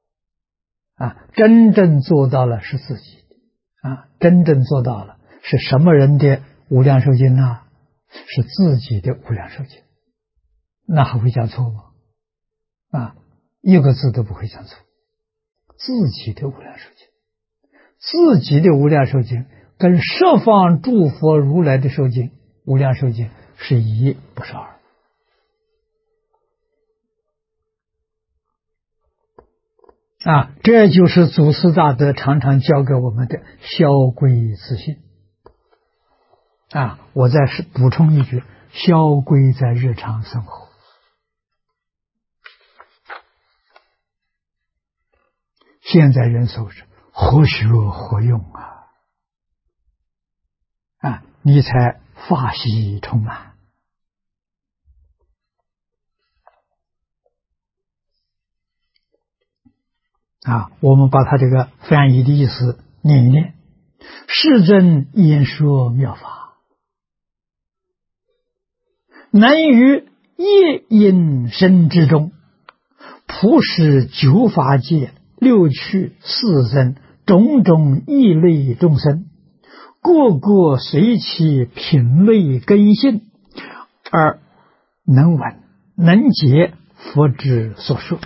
真正做到了是自己的真正做到了是什么人的无量寿经是自己的无量寿经，那还会讲错吗？一个字都不会讲错。自己的无量寿经，自己的无量寿经跟十方诸佛如来的寿经无量寿经是一，不是二。这就是祖师大德常常教给我们的消归自信。我再补充一句，消归在日常生活。现在人说是何学何用你才法喜充满。我们把他这个翻译的意思念一念：世尊演说妙法，能于一因身之中，普使九法界六趣四僧种种异类众生，个个随其品类根性，而能闻能解佛之所说。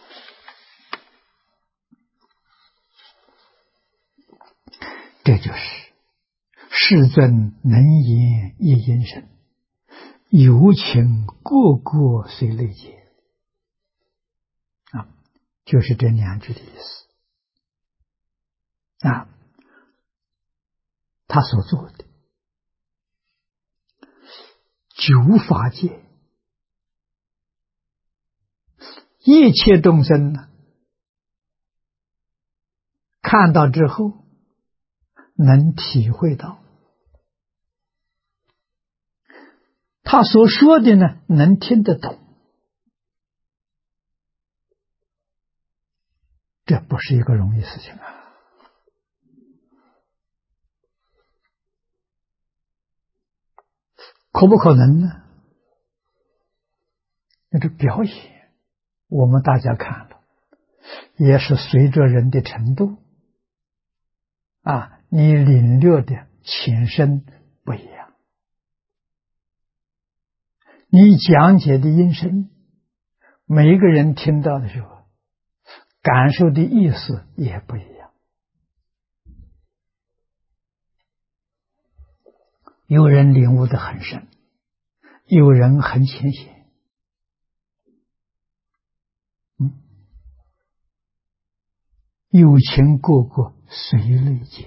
这就是世尊能言一因身，有情个个随类解就是这两句的意思他所做的九法界一切众生看到之后能体会到，他所说的呢能听得懂，这不是一个容易事情可不可能呢？那这表演我们大家看了，也是随着人的程度你领略的浅深不一样，你讲解的音声，每一个人听到的时候感受的意思也不一样。有人领悟得很深，有人很浅显有情个个随类解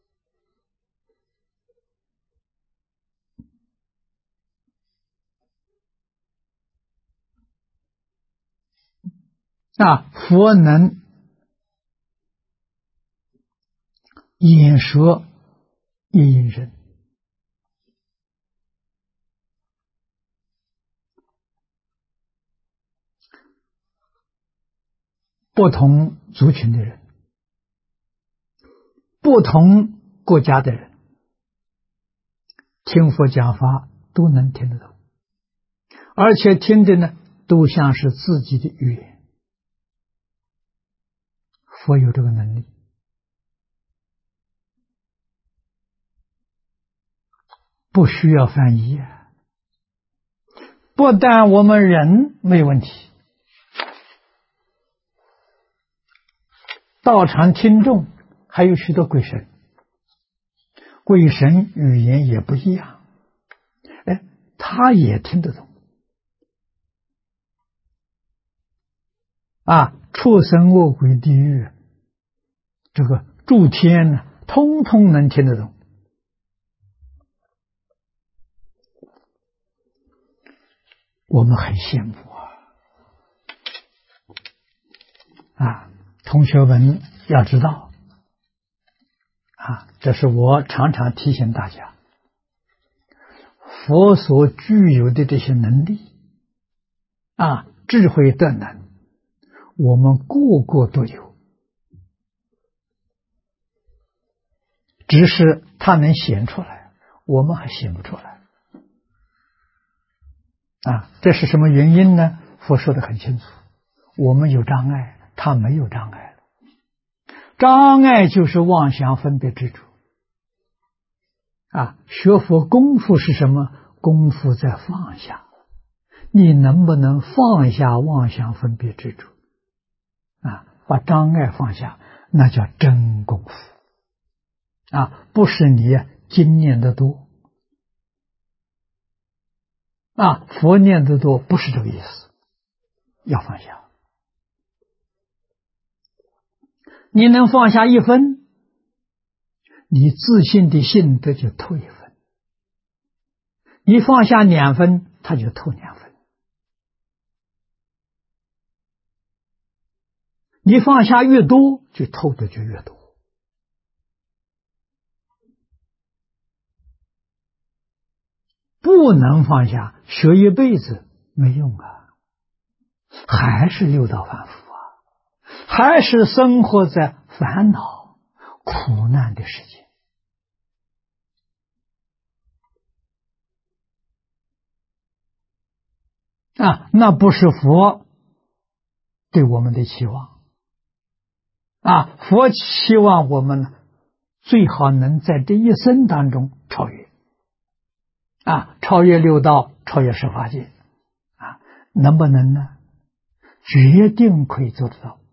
佛能演说一因身，不同族群的人，不同国家的人听佛讲法都能听得懂，而且听的呢都像是自己的语言。佛有这个能力，不需要翻译不但我们人没问题，道场听众还有许多鬼神，鬼神语言也不一样，他也听得懂畜生、恶鬼、地狱，这个诸天呢，通通能听得懂。我们很羡慕同学们要知道这是我常常提醒大家，佛所具有的这些能力智慧德能，我们个个都有，只是它能显出来，我们还显不出来这是什么原因呢？佛说得很清楚，我们有障碍，他没有障碍了。障碍就是妄想分别执着学佛功夫是什么？功夫在放下。你能不能放下妄想分别执着把障碍放下，那叫真功夫不是你经念得多佛念得多，不是这个意思，要放下。你能放下1分，你自信的性德就透1分；你放下2分，它就透2分；你放下越多，就透的就越多。不能放下，学一辈子没用还是六道反复还是生活在烦恼苦难的世界那不是佛对我们的期望佛期望我们最好能在这一生当中超越超越六道，超越十法界能不能呢？决定可以做得到。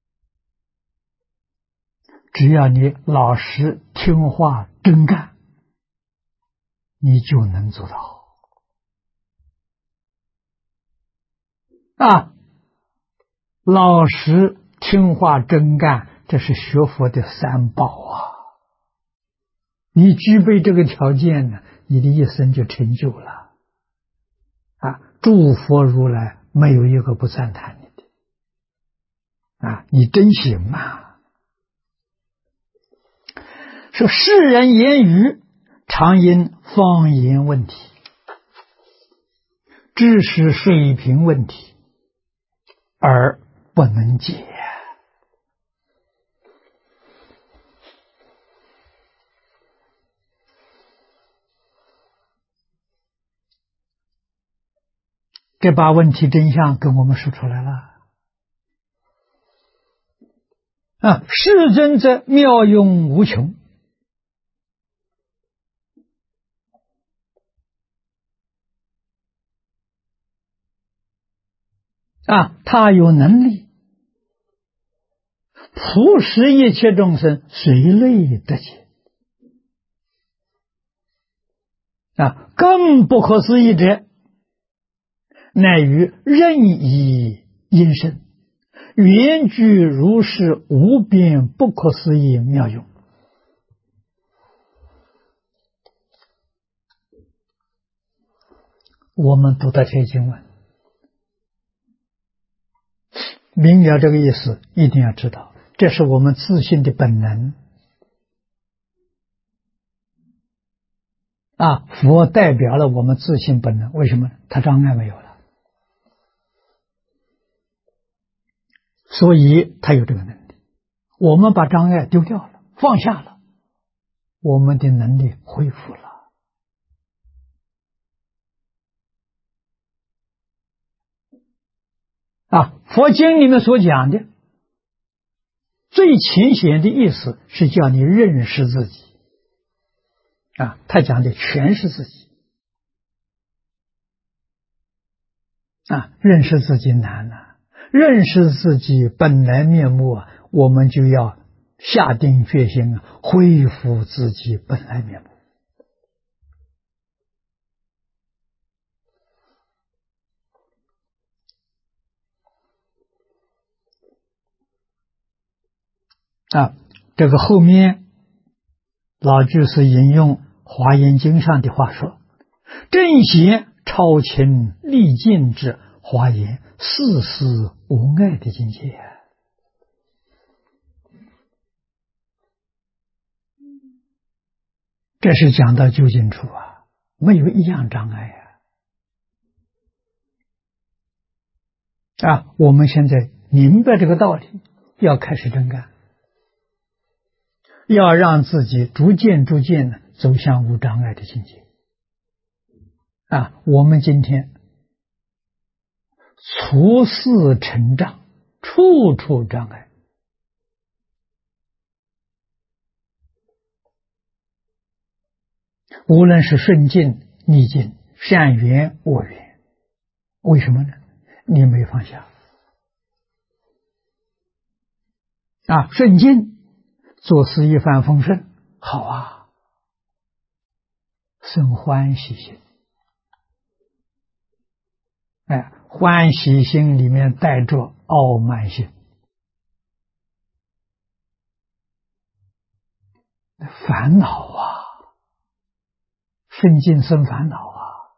只要你老实听话真干，你就能做到老实听话真干，这是学佛的3宝你具备这个条件呢，你的一生就成就了诸佛如来没有一个不赞叹你的你真行说世人言语常因方言问题、知识水平问题而不能解这把问题真相跟我们说出来了世尊则妙用无穷他有能力普使一切众生随类得解更不可思议者，乃于任意因身，圆具如是无边不可思议妙用。我们读到这些经文，明了这个意思，一定要知道，这是我们自信的本能佛代表了我们自信本能，为什么？他障碍没有了，所以他有这个能力。我们把障碍丢掉了，放下了，我们的能力恢复了。佛经里面所讲的最浅显的意思是叫你认识自己他讲的全是自己认识自己难认识自己本来面目我们就要下定决心恢复自己本来面目。 这个后面老居士引用《华严经》上的话说：“正显超情历尽之华严，事事无碍的境界。”这是讲到究竟处啊，没有一样障碍啊！我们现在明白这个道理，要开始真干，要让自己逐渐的走向无障碍的境界啊！我们今天处事成障，处处障碍。无论是顺境逆境，善缘恶缘，为什么呢？你没放下啊！顺境做事一帆风顺，好啊，生欢喜心。哎，欢喜心里面带着傲慢心，烦恼啊！顺境生烦恼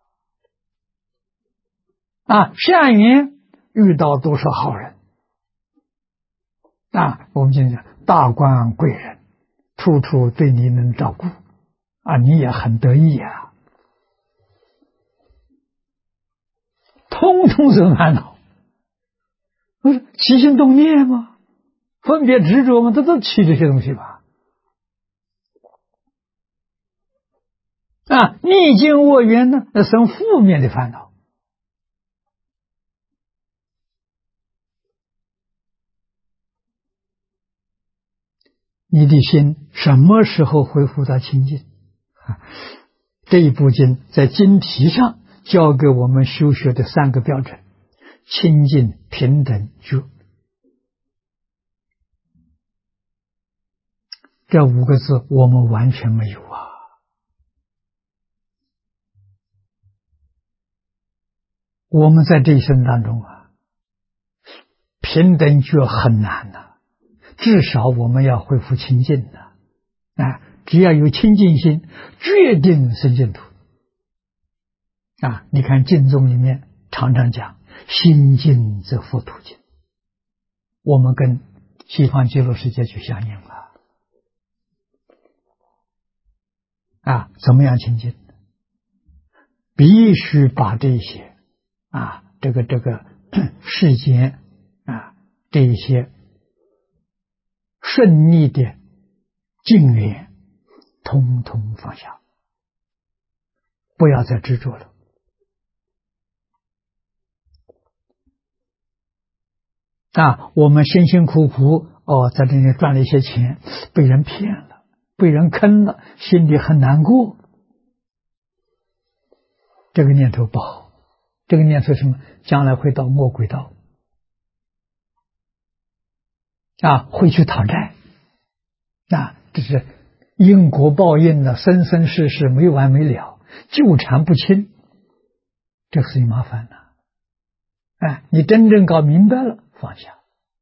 啊！善缘遇到都是好人啊！我们今天讲大官贵人，处处对你能照顾啊，你也很得意啊，通通生烦恼，不是起心动念吗？分别执着吗？这都起这些东西吧。啊，逆境恶缘呢，生负面的烦恼。你的心什么时候恢复到清净？这一部经在经题上教给我们修学的3个标准：清净、平等、觉。这5个字我们完全没有啊！我们在这一生当中啊，平等觉很难呐，至少我们要恢复清净的啊！只要有清净心，决定生净土啊！你看经宗里面常常讲心净则佛土净，我们跟西方极乐世界就相应了啊！怎么样清净？必须把这些啊，这个世间啊，这一些顺利的境缘，通通放下，不要再执着了啊！我们辛辛苦苦在这里赚了一些钱，被人骗了，被人坑了，心里很难过。这个念头不好，这个念头什么？将来会到魔鬼道啊，会去讨债啊，这是因果报应的，生生世世没完没了，纠缠不清，这是麻烦的。哎，你真正搞明白了，放下。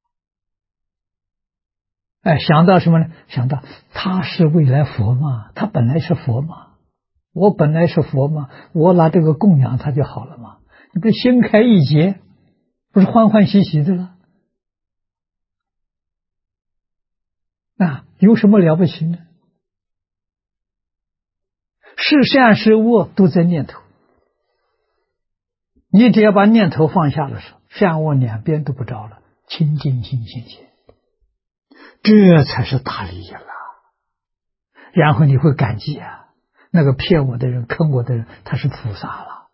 哎，想到什么呢？想到他是未来佛嘛，他本来是佛嘛，我本来是佛嘛，我拿这个供养他就好了嘛。你不心开意结，不是欢欢喜喜的了？啊，有什么了不起呢？是善是恶都在念头，你只要把念头放下的时候，善恶两边都不着了，清净心现前，这才是大利益了。然后你会感激啊，那个骗我的人、坑我的人，他是菩萨了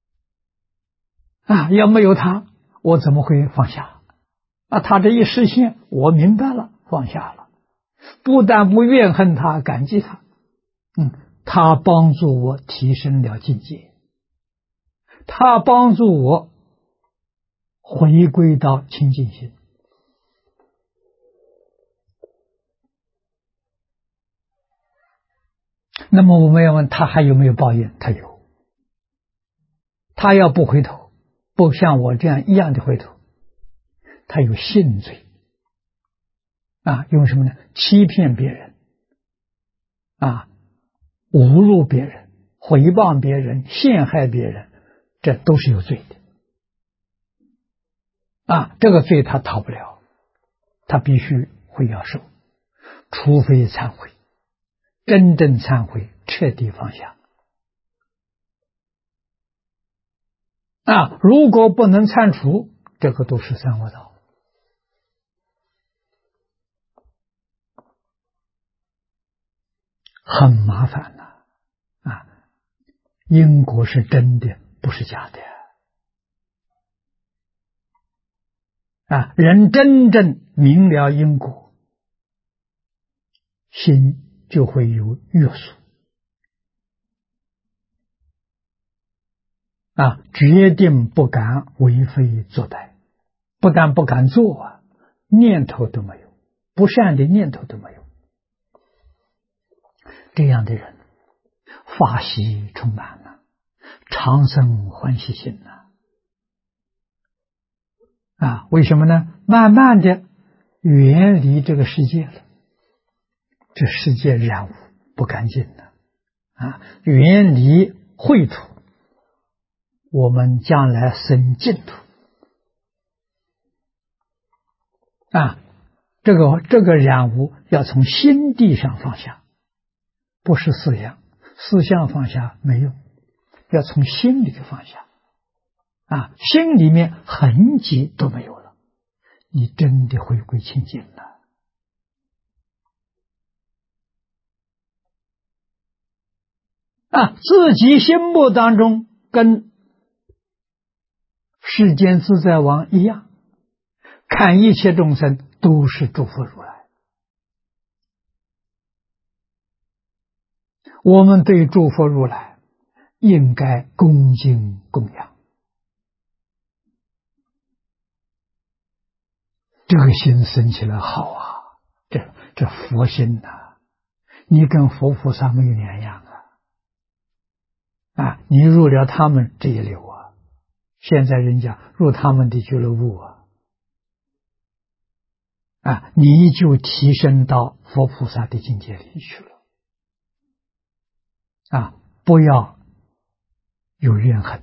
啊！要没有他，我怎么会放下啊？他这一实现，我明白了，放下了，不但不怨恨他，感激他。他帮助我提升了境界，他帮助我回归到清净心。那么我们要问他还有没有报应？他有。他要不回头，不像我这样一样的回头，他有性罪用什么呢？欺骗别人，侮辱别人，毁谤别人，陷害别人，这都是有罪的。这个罪他逃不了，他必须会要受，除非忏悔，真正忏悔，彻底放下。如果不能忏除，这个都是三恶道。很麻烦因果是真的，不是假的。人真正明了因果，心就会有约束。决定不敢为非作歹，不但不敢做念头都没有，不善的念头都没有。这样的人法喜充满了，常生欢喜心为什么呢？慢慢的远离这个世界了，这世界染污不干净了远离秽土，我们将来生净土这个染污要从心地上放下，不是思想，思想放下没用，要从心里放下心里面痕迹都没有了，你真的回归清净了自己心目当中跟世间自在王一样，看一切众生都是诸佛如来。我们对诸佛如来应该恭敬供养，这个心生起来好这佛心你跟佛菩萨没有两样你入了他们这一流现在人家入他们的俱乐部你就提升到佛菩萨的境界里去了不要有怨恨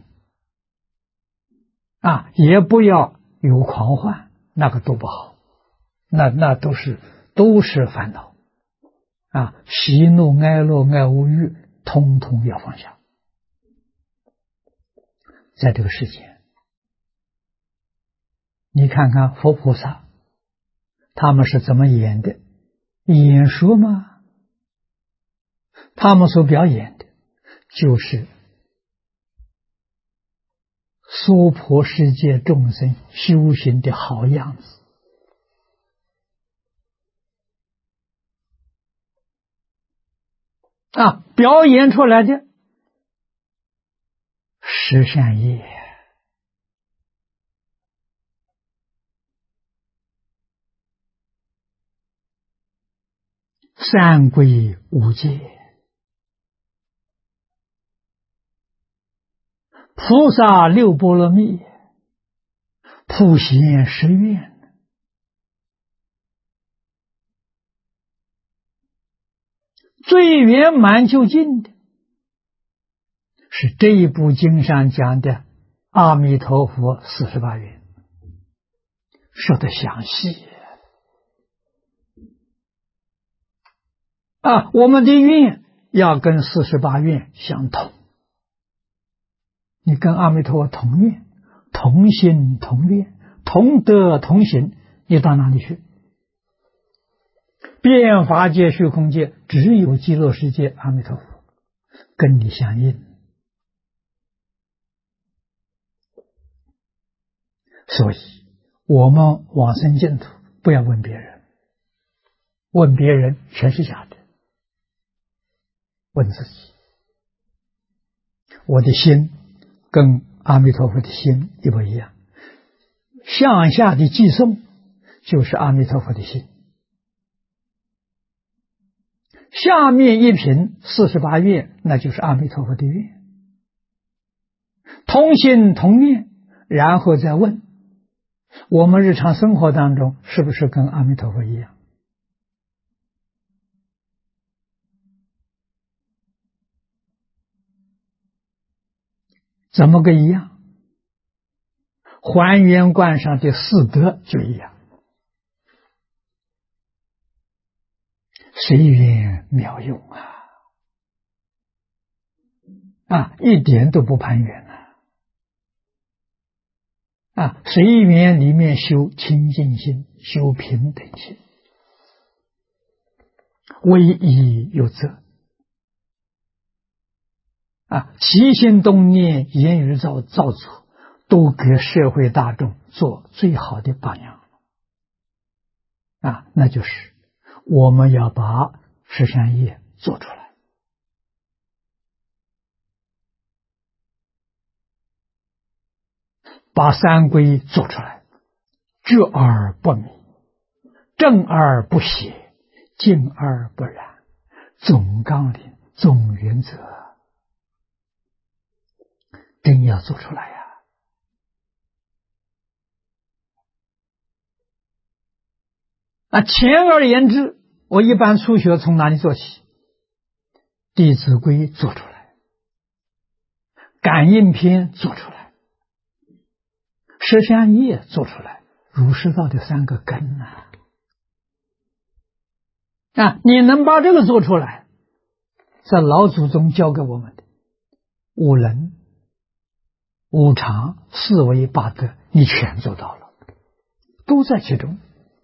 也不要有狂欢，那个都不好，那都是烦恼喜怒哀乐爱恶欲通通要放下。在这个世界你看看佛菩萨他们是怎么演的，演说吗？他们所表演的就是娑婆世界众生修行的好样子表演出来的十善业三归五戒，菩萨六波罗蜜，普贤十愿，最圆满究竟的是这一部经上讲的阿弥陀佛48愿，说得详细我们的愿要跟48愿相同，你跟阿弥陀佛同愿，同心同愿，同德同行，你到哪里去？遍法界虚空界只有极乐世界阿弥陀佛跟你相应，所以我们往生净土不要问别人，问别人全是假的，问自己，我的心跟阿弥陀佛的心一不一样？向下的寄送就是阿弥陀佛的心，下面一品48愿那就是阿弥陀佛的愿，同心同念，然后再问我们日常生活当中是不是跟阿弥陀佛一样？ 怎么个一样？还原观上的四德就一样，随缘妙用一点都不攀缘随缘里面修清净心，修平等心，唯一有责起心动念、言语造作，都给社会大众做最好的榜样那就是我们要把十善业做出来，把三归做出来，觉而不迷，正而不邪，静而不染，总纲领、总原则，真要做出来简而言之，我一般初学从哪里做起？弟子规做出来，感应篇做出来，十善业做出来，儒释道的三个根你能把这个做出来，在老祖宗教给我们的五伦、五常、四维、八德，你全做到了，都在其中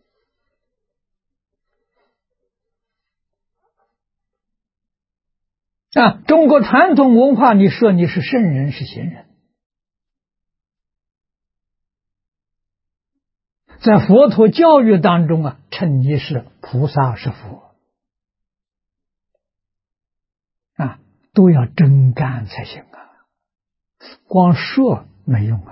中国传统文化，你说你是圣人是贤人，在佛陀教育当中称你是菩萨是佛都要真干才行光说没用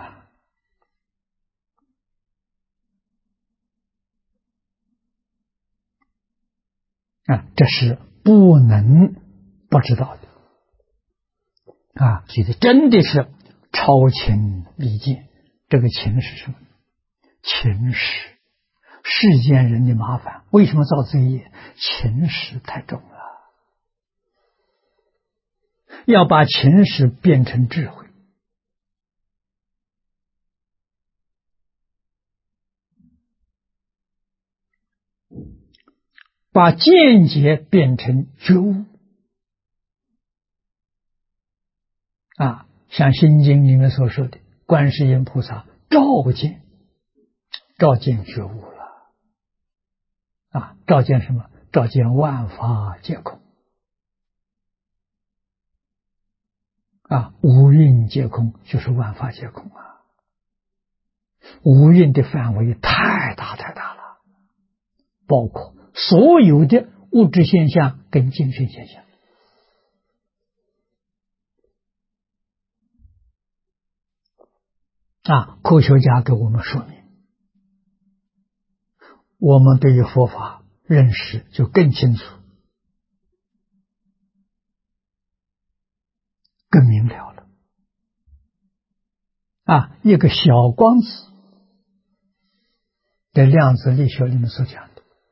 这是不能不知道的所以真的是超情离见。这个情是什么？情识，世间人的麻烦，为什么造罪业？情识太重了，要把情识变成智慧，把见解变成觉悟像心经里面所说的，观世音菩萨照见觉悟了照见什么？照见万法皆空五蕴皆空，就是万法皆空五蕴的范围太大了，包括所有的物质现象跟精神现象科学家给我们说明，我们对于佛法认识就更清楚，更明了了一个小光子在量子力学里面所讲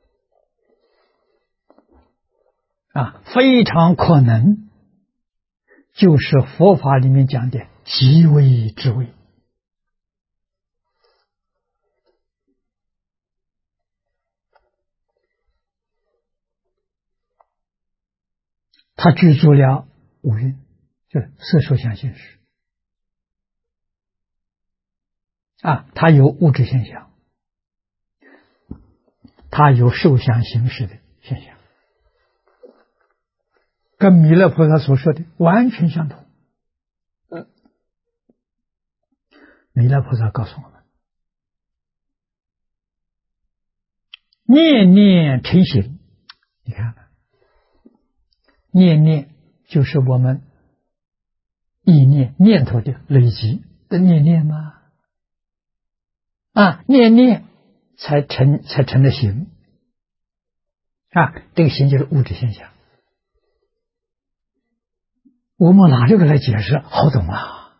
的非常可能就是佛法里面讲的极微之微它具足了五蕴，就是色受想行识它有物质现象，它有受想行识的现象，跟弥勒菩萨所说的完全相同。弥勒菩萨告诉我们，念念成形，你看念念就是我们意念念头的累积的念念吗？念念才成了形这个形就是物质现象。我们拿这个来解释，好懂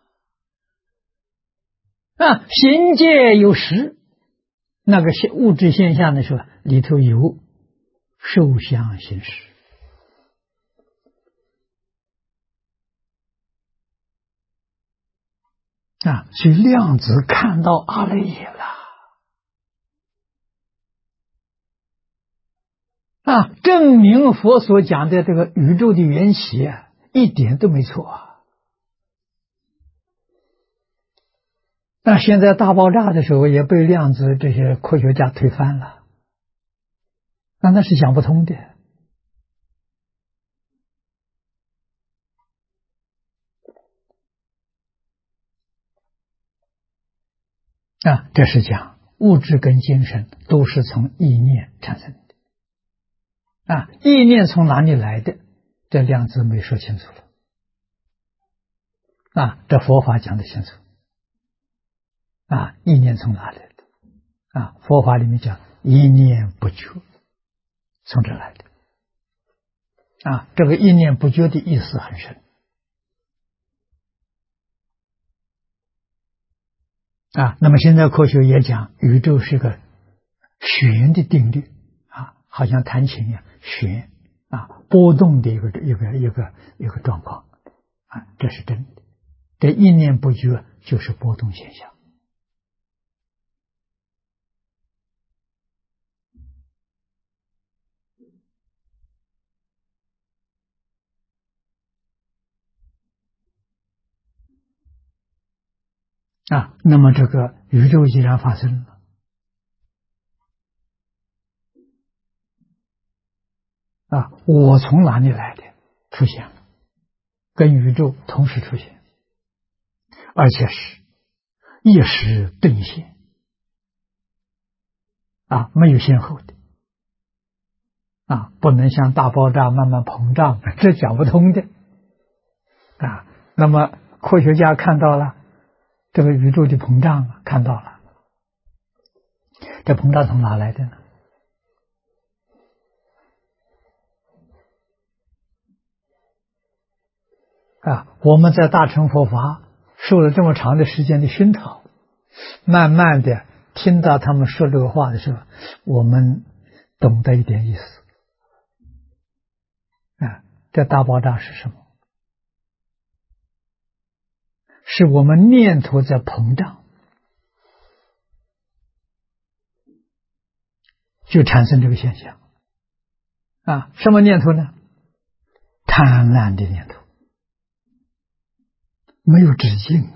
形界有实，那个物质现象的时候，里头有受想行识。 所以量子看到阿赖耶了证明佛所讲的这个宇宙的缘起一点都没错那现在大爆炸的时候也被量子这些科学家推翻了，那是想不通的这是讲物质跟精神都是从意念产生的意念从哪里来的？这量子没说清楚了这佛法讲得清楚意念从哪来的佛法里面讲一念不觉从这来的这个一念不觉的意思很深那么现在科学也讲宇宙是个弦的定律好像弹琴一样弦波动的一个状况这是真的这一念不觉就是波动现象那么这个宇宙既然发生了我从哪里来的出现了跟宇宙同时出现而且是一时顿现没有先后的不能像大爆炸慢慢膨胀这讲不通的那么科学家看到了这个宇宙的膨胀看到了这膨胀从哪来的呢我们在大乘佛法受了这么长的时间的熏陶慢慢的听到他们说这个话的时候我们懂得一点意思这大爆炸是什么是我们念头在膨胀就产生这个现象什么念头呢贪婪的念头没有止境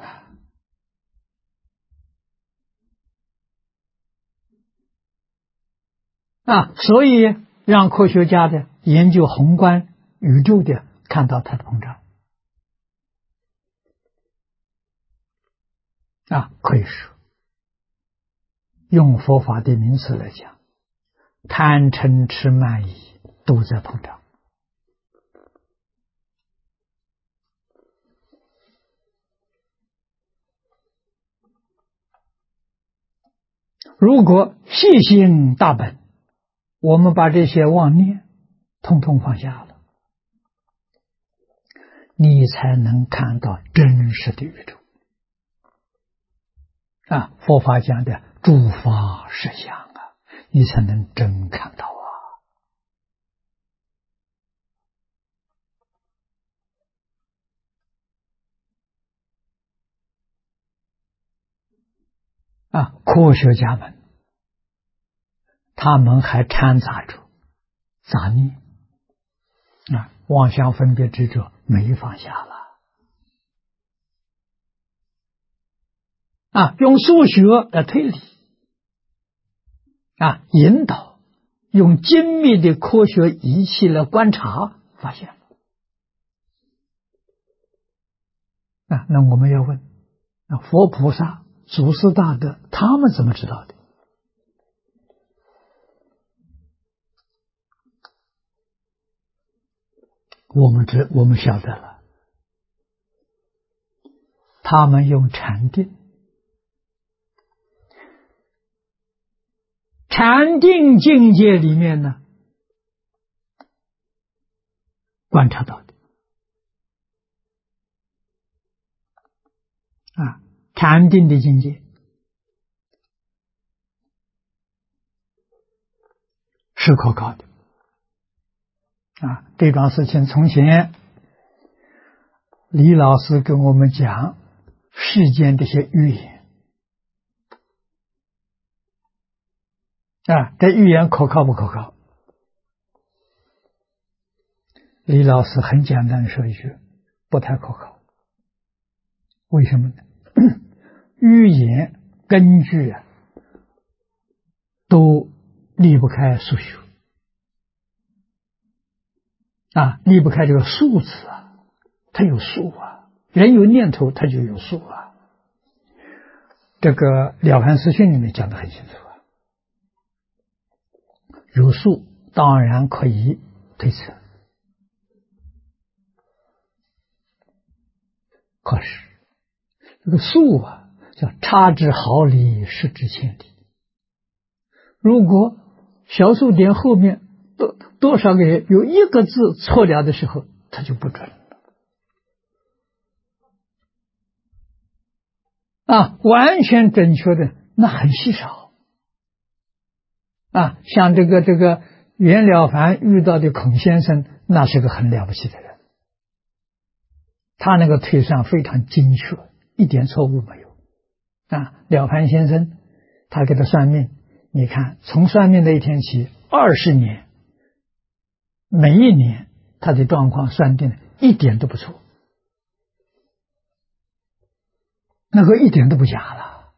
所以让科学家的研究宏观宇宙的看到它的膨胀可以说用佛法的名词来讲贪嗔痴慢疑都在膨胀如果细心大本我们把这些妄念统统放下了你才能看到真实的宇宙佛法讲的诸法实相你才能真看到科学家们他们还掺杂着杂念妄想分别执着没放下了用数学来推理引导用精密的科学仪器来观察发现了那我们要问佛菩萨祖师大德他们怎么知道的我们晓得了他们用禅定禅定境界里面呢观察到的禅定的境界是可靠的这桩事情从前李老师跟我们讲世间这些预言啊，这预言可靠不可靠？李老师很简单说一句，不太可靠。为什么呢？预言根据都离不开数学啊，离不开这个数字啊，它有数啊，人有念头，它就有数啊。这个《了凡四训》里面讲得很清楚啊，有数当然可以推测，可是这个数啊，叫差之毫厘，失之千里。如果小数点后面多少个人有一个字错了的时候，它就不准了啊！完全准确的那很稀少啊！像这个袁了凡遇到的孔先生，那是个很了不起的人，他那个推算非常精确，一点错误没有啊！了凡先生他给他算命，你看从算命的一天起20年，每一年他的状况算定一点都不错，那个一点都不假了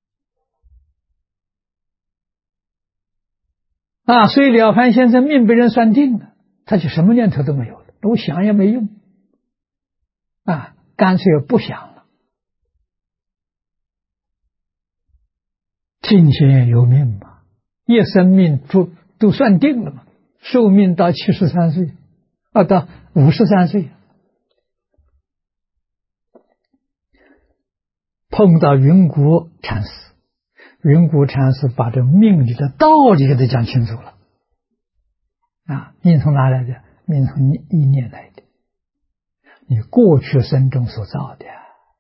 啊！所以了凡先生命被人算定了，他就什么念头都没有了，我想也没用啊，干脆不想了。听天由命嘛，一生命都算定了嘛，寿命到73岁啊，到53岁，碰到云谷禅师，云谷禅师把这命理的道理给他讲清楚了啊！命从哪来的？命从你意念来的，你过去生中所造的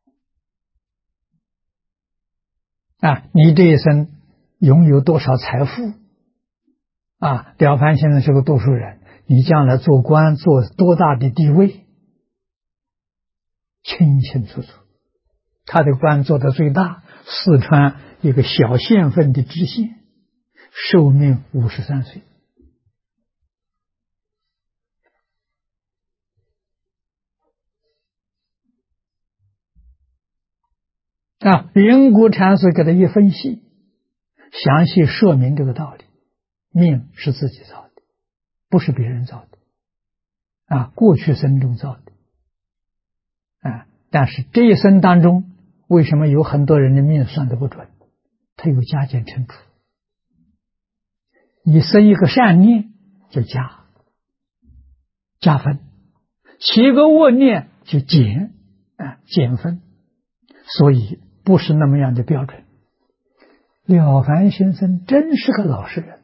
啊！你这一生拥有多少财富啊？了凡先生是个读书人，你将来做官做多大的地位，清清楚楚。他的官做得最大，四川一个小县份的知县，寿命53岁。啊，云谷禅师给他一分析，详细说明这个道理：命是自己造的，不是别人造的，啊，过去生中造的，啊，但是这一生当中，为什么有很多人的命算得不准？他有加减乘除，你生一个善念就加分，起一个恶念就减分，所以不是那么样的标准。了凡先生真是个老实人，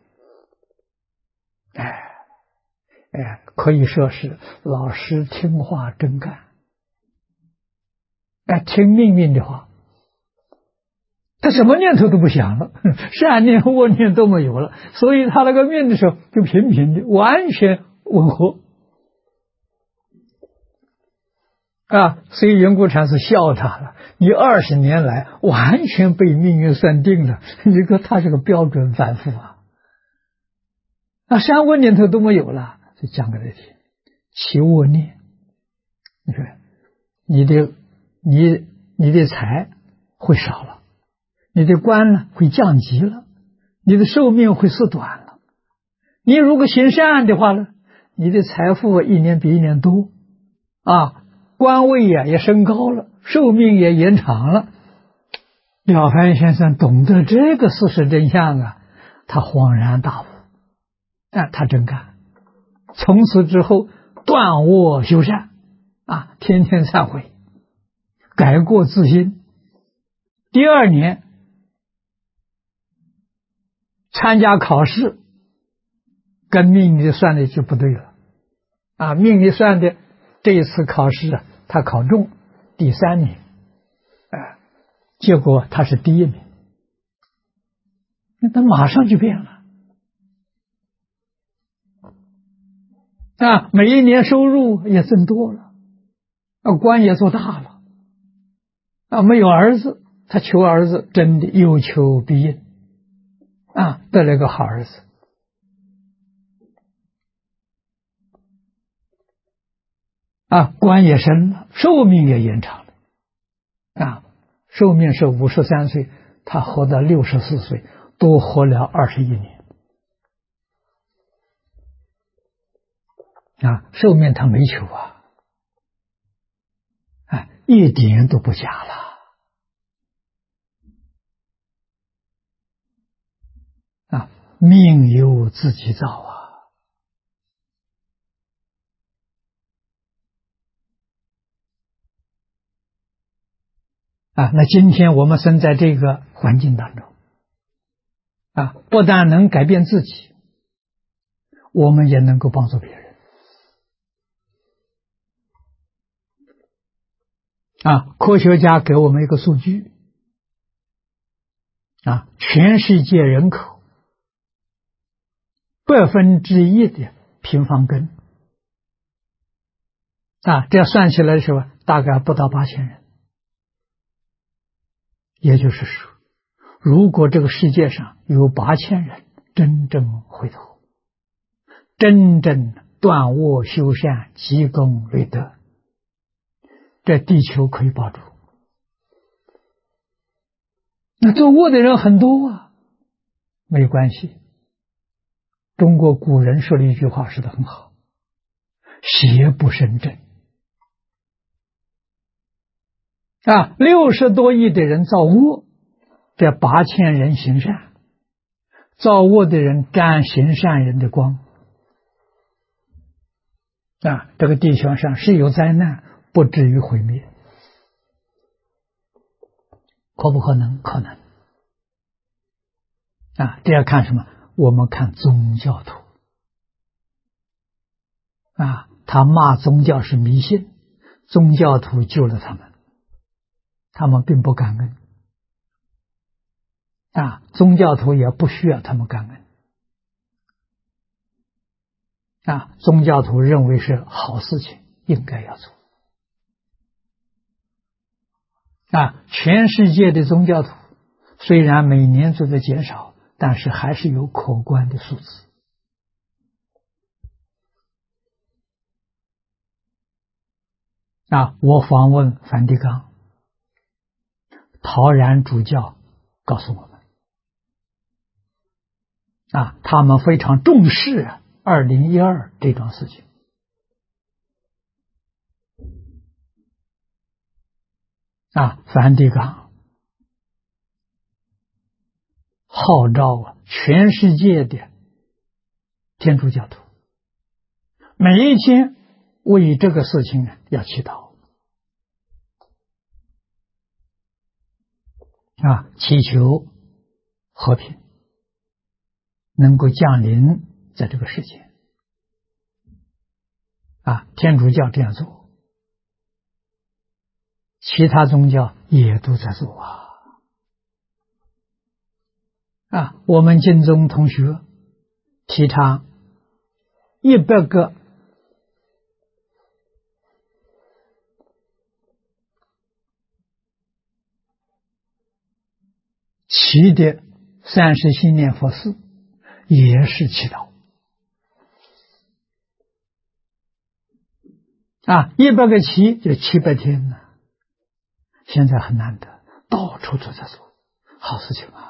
可以说是老实听话真干，听命运的话，他什么念头都不想了，善念恶念都没有了，所以他那个命的时候就平平的，完全吻合啊！所以云谷禅师笑他了，你20年来完全被命运算定了，你说他是个标准凡夫啊，善恶念头都没有了，就讲给他听。起恶念，你说你的财会少了，你的官呢会降级了，你的寿命会缩短了。你如果行善的话呢，你的财富一年比一年多啊，官位也升高了，寿命也延长了。了凡先生懂得这个事实真相啊，他恍然大悟他真干，从此之后断恶修善啊，天天忏悔，改过自新。第2年参加考试，跟命理算的就不对了啊！命理算的这一次考试他考中第3名，结果他是第1名，那他马上就变了啊！每一年收入也增多了，官也做大了没有儿子，他求儿子，真的有求必应得了个好儿子官也升了，寿命也延长了寿命是53岁，他活到64岁，多活了21年寿命他没求一点都不假了命由自己造那今天我们生在这个环境当中不但能改变自己，我们也能够帮助别人科学家给我们一个数据全世界人口1%的平方根这样算起来的时候，大概不到8000人。也就是说，如果这个世界上有8000人真正回头，真正断恶修善，积功累德，这地球可以保住。那做恶的人很多没有关系。中国古人说了一句话说得很好，邪不胜正60多亿的人造恶，这8000人行善，造恶的人沾行善人的光这个地球上是有灾难，不至于毁灭。可不可能？可能这要看什么？我们看宗教徒他骂宗教是迷信，宗教徒救了他们，他们并不感恩宗教徒也不需要他们感恩宗教徒认为是好事情，应该要做全世界的宗教徒虽然每年都在减少，但是还是有可观的数字我访问梵蒂冈，陶然主教告诉我们他们非常重视2012这桩事情梵蒂冈号召全世界的天主教徒每一天为这个事情要祈祷祈求和平能够降临在这个世界天主教这样做，其他宗教也都在做我们净宗同学提倡100个祈的30心念佛事也是祈祷100个祈就700天现在很难得，到处都在做好事情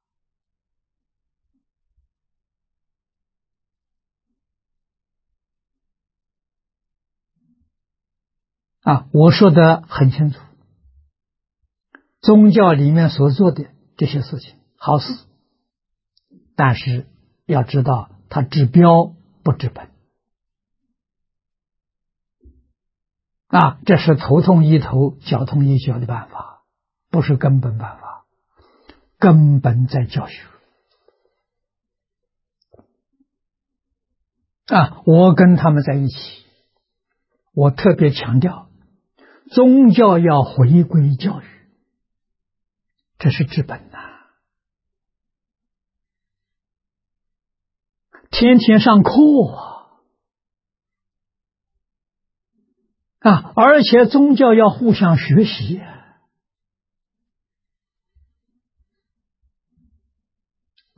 我说的很清楚，宗教里面所做的这些事情好事，但是要知道它治标不治本这是头痛医头，脚痛医脚的办法，不是根本办法，根本在教学我跟他们在一起，我特别强调宗教要回归教育，这是治本天天上课而且宗教要互相学习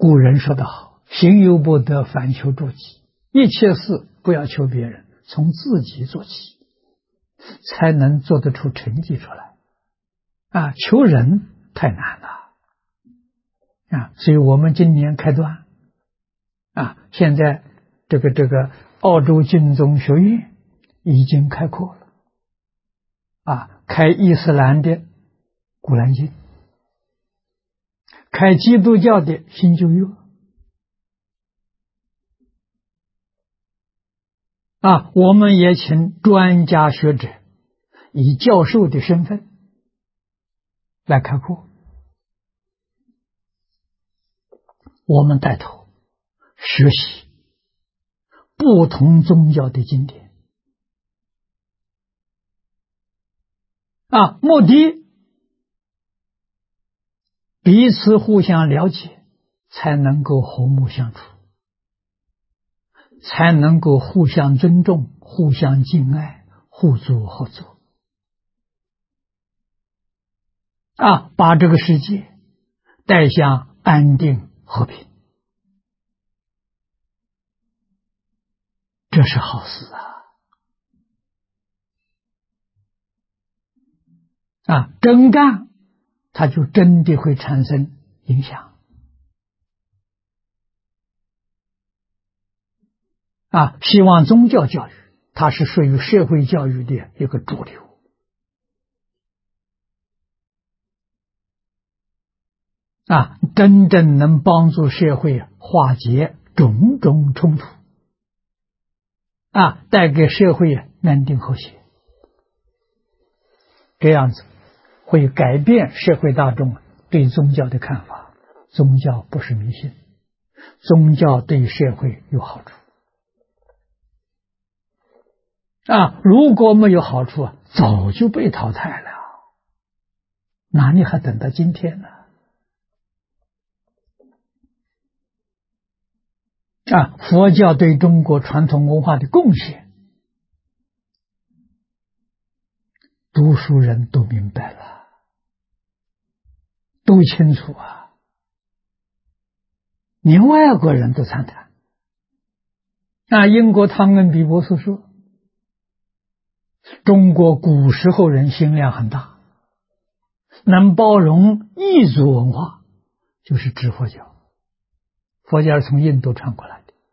古人说得好：行有不得，反求诸己。一切事不要求别人，从自己做起，才能做得出成绩出来。求人太难了。所以我们今年开端，现在这个澳洲经宗学院已经开课了，开伊斯兰的古兰经，开基督教的新旧约，我们也请专家学者以教授的身份来开课，我们带头学习不同宗教的经典，目的彼此互相了解，才能够和睦相处，才能够互相尊重，互相敬爱，互助合作，把这个世界带向安定和平，这是好事真干，它就真的会产生影响希望宗教教育它是属于社会教育的一个主流真正能帮助社会化解种种冲突带给社会安定和谐，这样子会改变社会大众对宗教的看法。宗教不是迷信，宗教对社会有好处如果没有好处早就被淘汰了，哪里还等到今天呢？佛教对中国传统文化的贡献，读书人都明白了，都清楚连外国人都赞叹。英国汤恩比博士说，中国古时候人心量很大，能包容异族文化，就是指佛教。佛教是从印度传过来的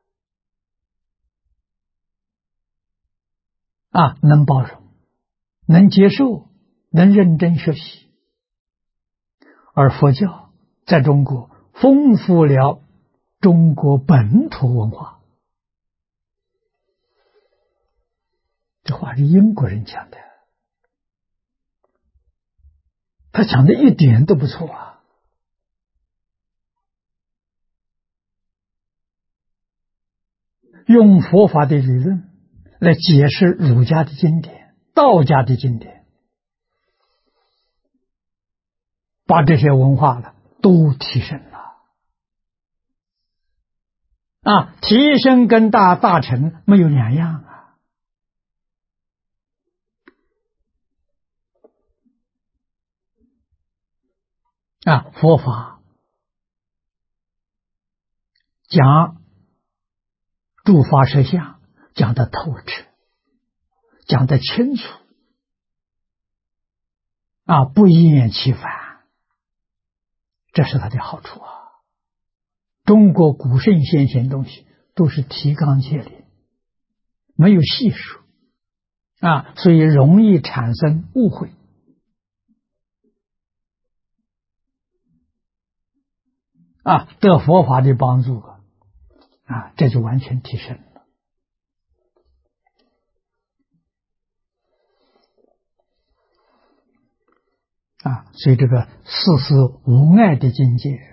能包容，能接受，能认真学习。而佛教在中国丰富了中国本土文化，这话是英国人讲的，他讲的一点都不错用佛法的理论来解释儒家的经典、道家的经典，把这些文化都提升了提升跟大乘没有两样佛法讲诸法实相讲得透彻，讲得清楚不一言其反，这是它的好处中国古圣先贤东西都是提纲挈领，没有细数所以容易产生误会得佛法的帮助这就完全提升了所以这个世事无碍的境界，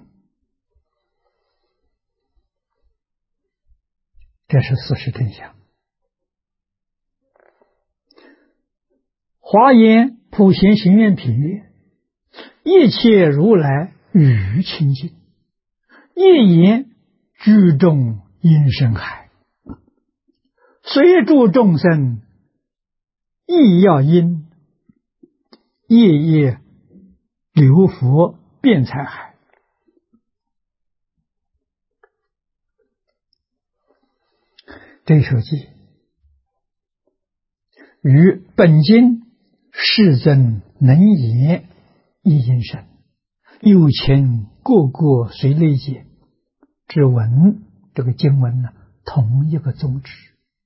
这是事实真相。华严普贤行愿品曰：一切如来语清净，一言居众因深海，随诸众生亦要因，夜夜流佛辩才海。 这首偈与本经世尊能言一音声，有情个个随类解之文，这个经文呢，同一个宗旨。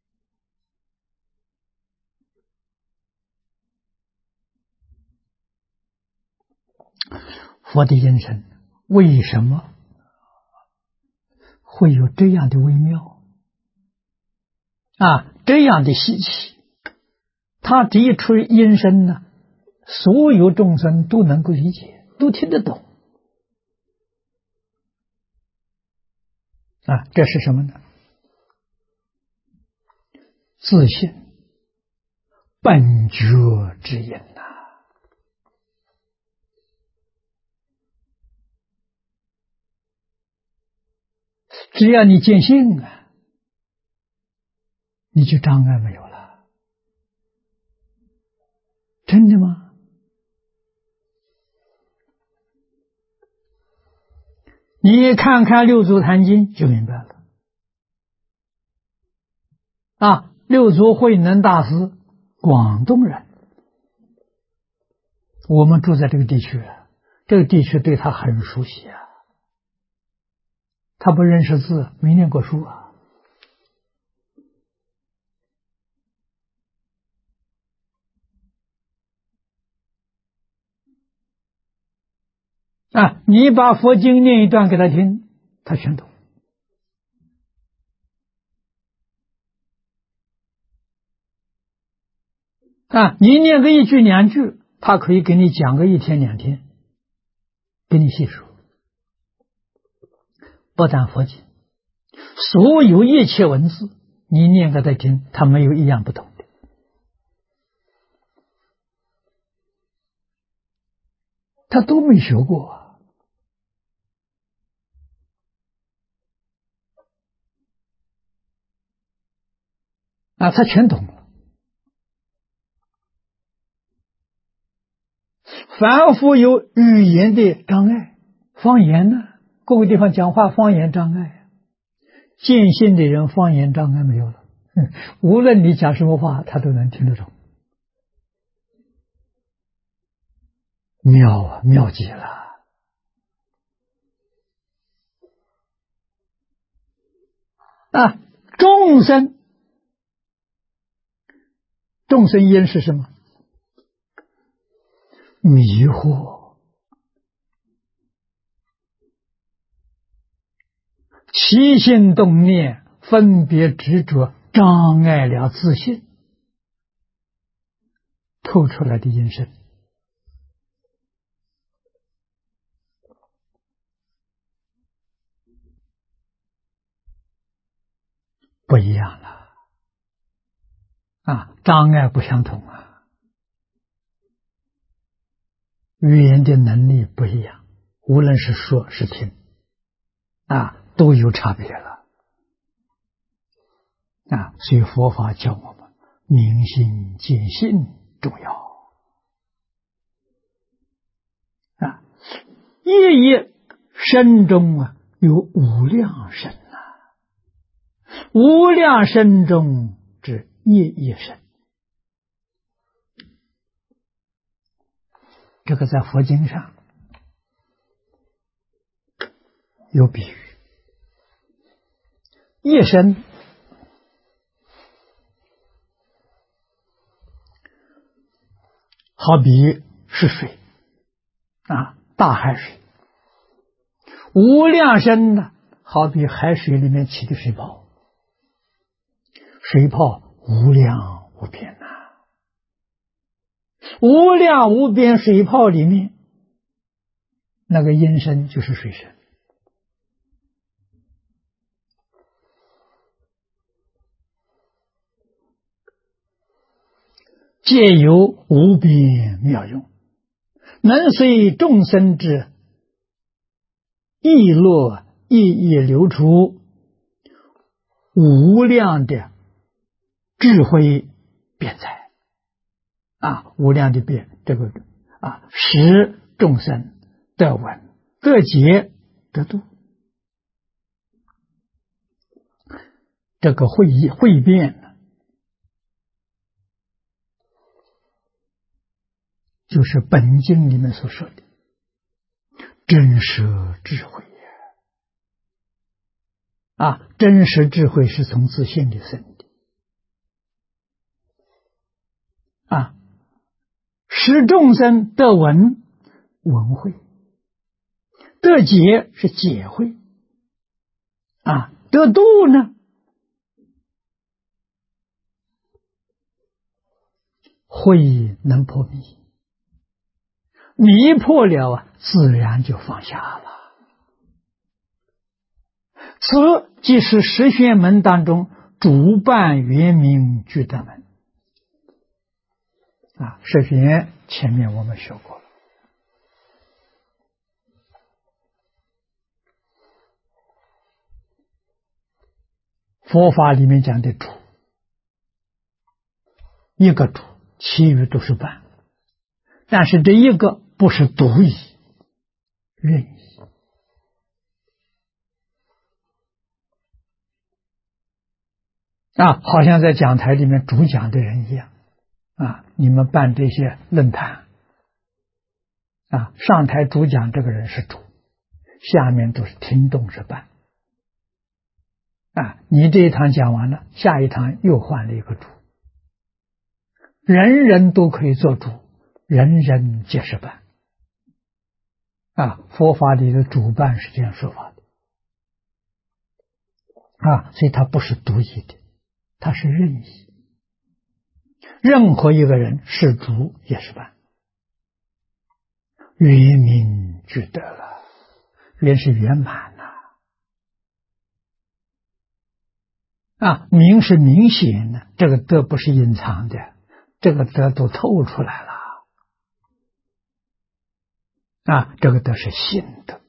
佛的音声为什么会有这样的微妙这样的稀奇？他这一出音声呢，所有众生都能够理解，都听得懂这是什么呢？自信本觉之音只要你见性你就障碍没有了。真的吗？你看看六祖坛经就明白了六祖慧能大师，广东人，我们住在这个地区这个地区对他很熟悉他不认识字，没念过书你把佛经念一段给他听，他全懂你念个一句两句，他可以给你讲个一天两天，给你细说。不但佛经，所有一切文字你念给他听，他没有一样不懂的他都没学过他全懂了。凡夫有语言的障碍，方言呢，各个地方讲话方言障碍见性的人方言障碍没有了无论你讲什么话他都能听得懂。妙妙极了众生因是什么？迷惑，起心动念分别执着，障碍了自信，透出来的因声不一样了障碍不相同语言的能力不一样，无论是说是听都有差别了所以佛法教我们明心见性重要业业身中有无量身无量身中之业业身，这个在佛经上有比喻。业身好比是水大海水，无量身呢，好比海水里面起的水泡，水泡无量无边无量无边水泡里面，那个音声就是水声。皆有无边妙用，能随众生之意乐意义流出无量的智慧辩才无量的辩，这个使众生得闻得解得度。 这个汇变呢，就是本经里面所说的真实智慧啊，真实智慧是从自信里生的啊，使众生得闻，闻慧；得解是解慧啊，得度呢，慧能破迷，迷破了啊，自然就放下了。此即是十玄门当中主办圆明具德门啊，十玄前面我们学过了。佛法里面讲的主，一个主，其余都是伴，但是这一个不是独一，任意啊，好像在讲台里面主讲的人一样啊。你们办这些论坛啊，上台主讲这个人是主，下面都是听众是伴啊。你这一堂讲完了，下一堂又换了一个主，人人都可以做主，人人皆是伴啊。佛法里的主伴是这样说法的啊，所以它不是独一的，它是任意，任何一个人是主也是伴。圆明具德了，圆是圆满呐啊，明是明显的，这个德不是隐藏的，这个德都透出来了啊，这个德是信德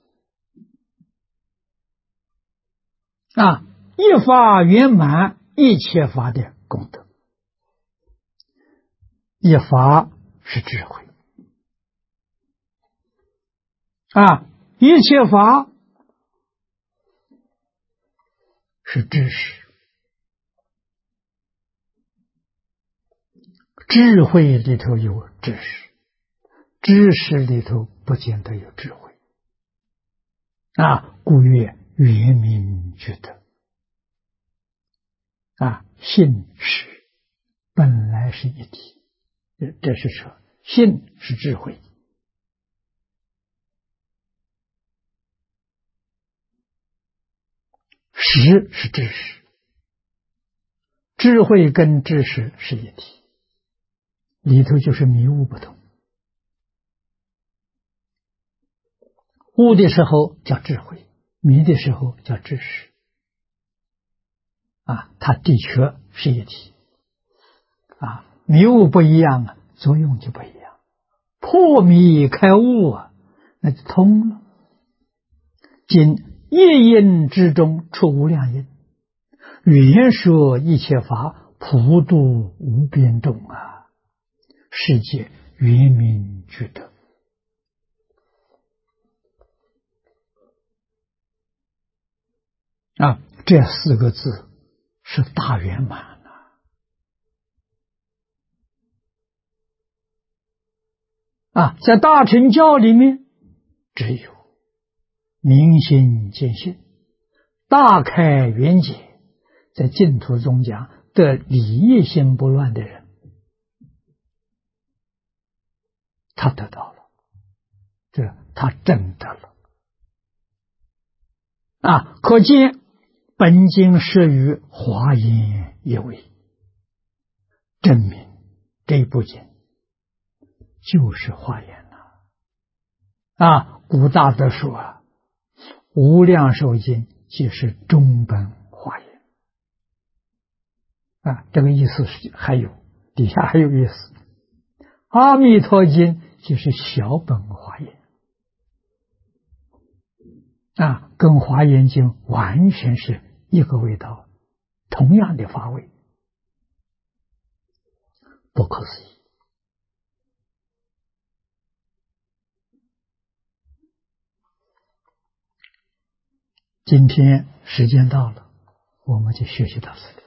啊，一法圆满一切法的功德，一法是智慧啊，一切法是知识，智慧里头有知识，知识里头不见得有智慧啊，故曰圆明具德啊，信实本来是一体，这是说信是智慧，实是知识，智慧跟知识是一体，里头就是迷悟不同。悟的时候叫智慧，迷的时候叫知识啊，它的确是一体啊，迷悟不一样啊，作用就不一样。破迷开悟啊，那就通了。今一因之中出无量因，圆说一切法，普度无边众啊，世界圆明具德啊，这四个字是大圆满啊，在大乘教里面只有明心见性，大开圆解，在净土中讲得理业心不乱的人，他得到了，这他证得了啊！可见本经适于华严一位，证明这部经就是华严了啊！古大德说啊，无量寿经即是中本华严啊，这个意思是还有底下还有意思，阿弥陀经就是小本华严啊，跟华严经完全是一个味道，同样的法味，不可思议。今天时间到了， 我们就学习到此地。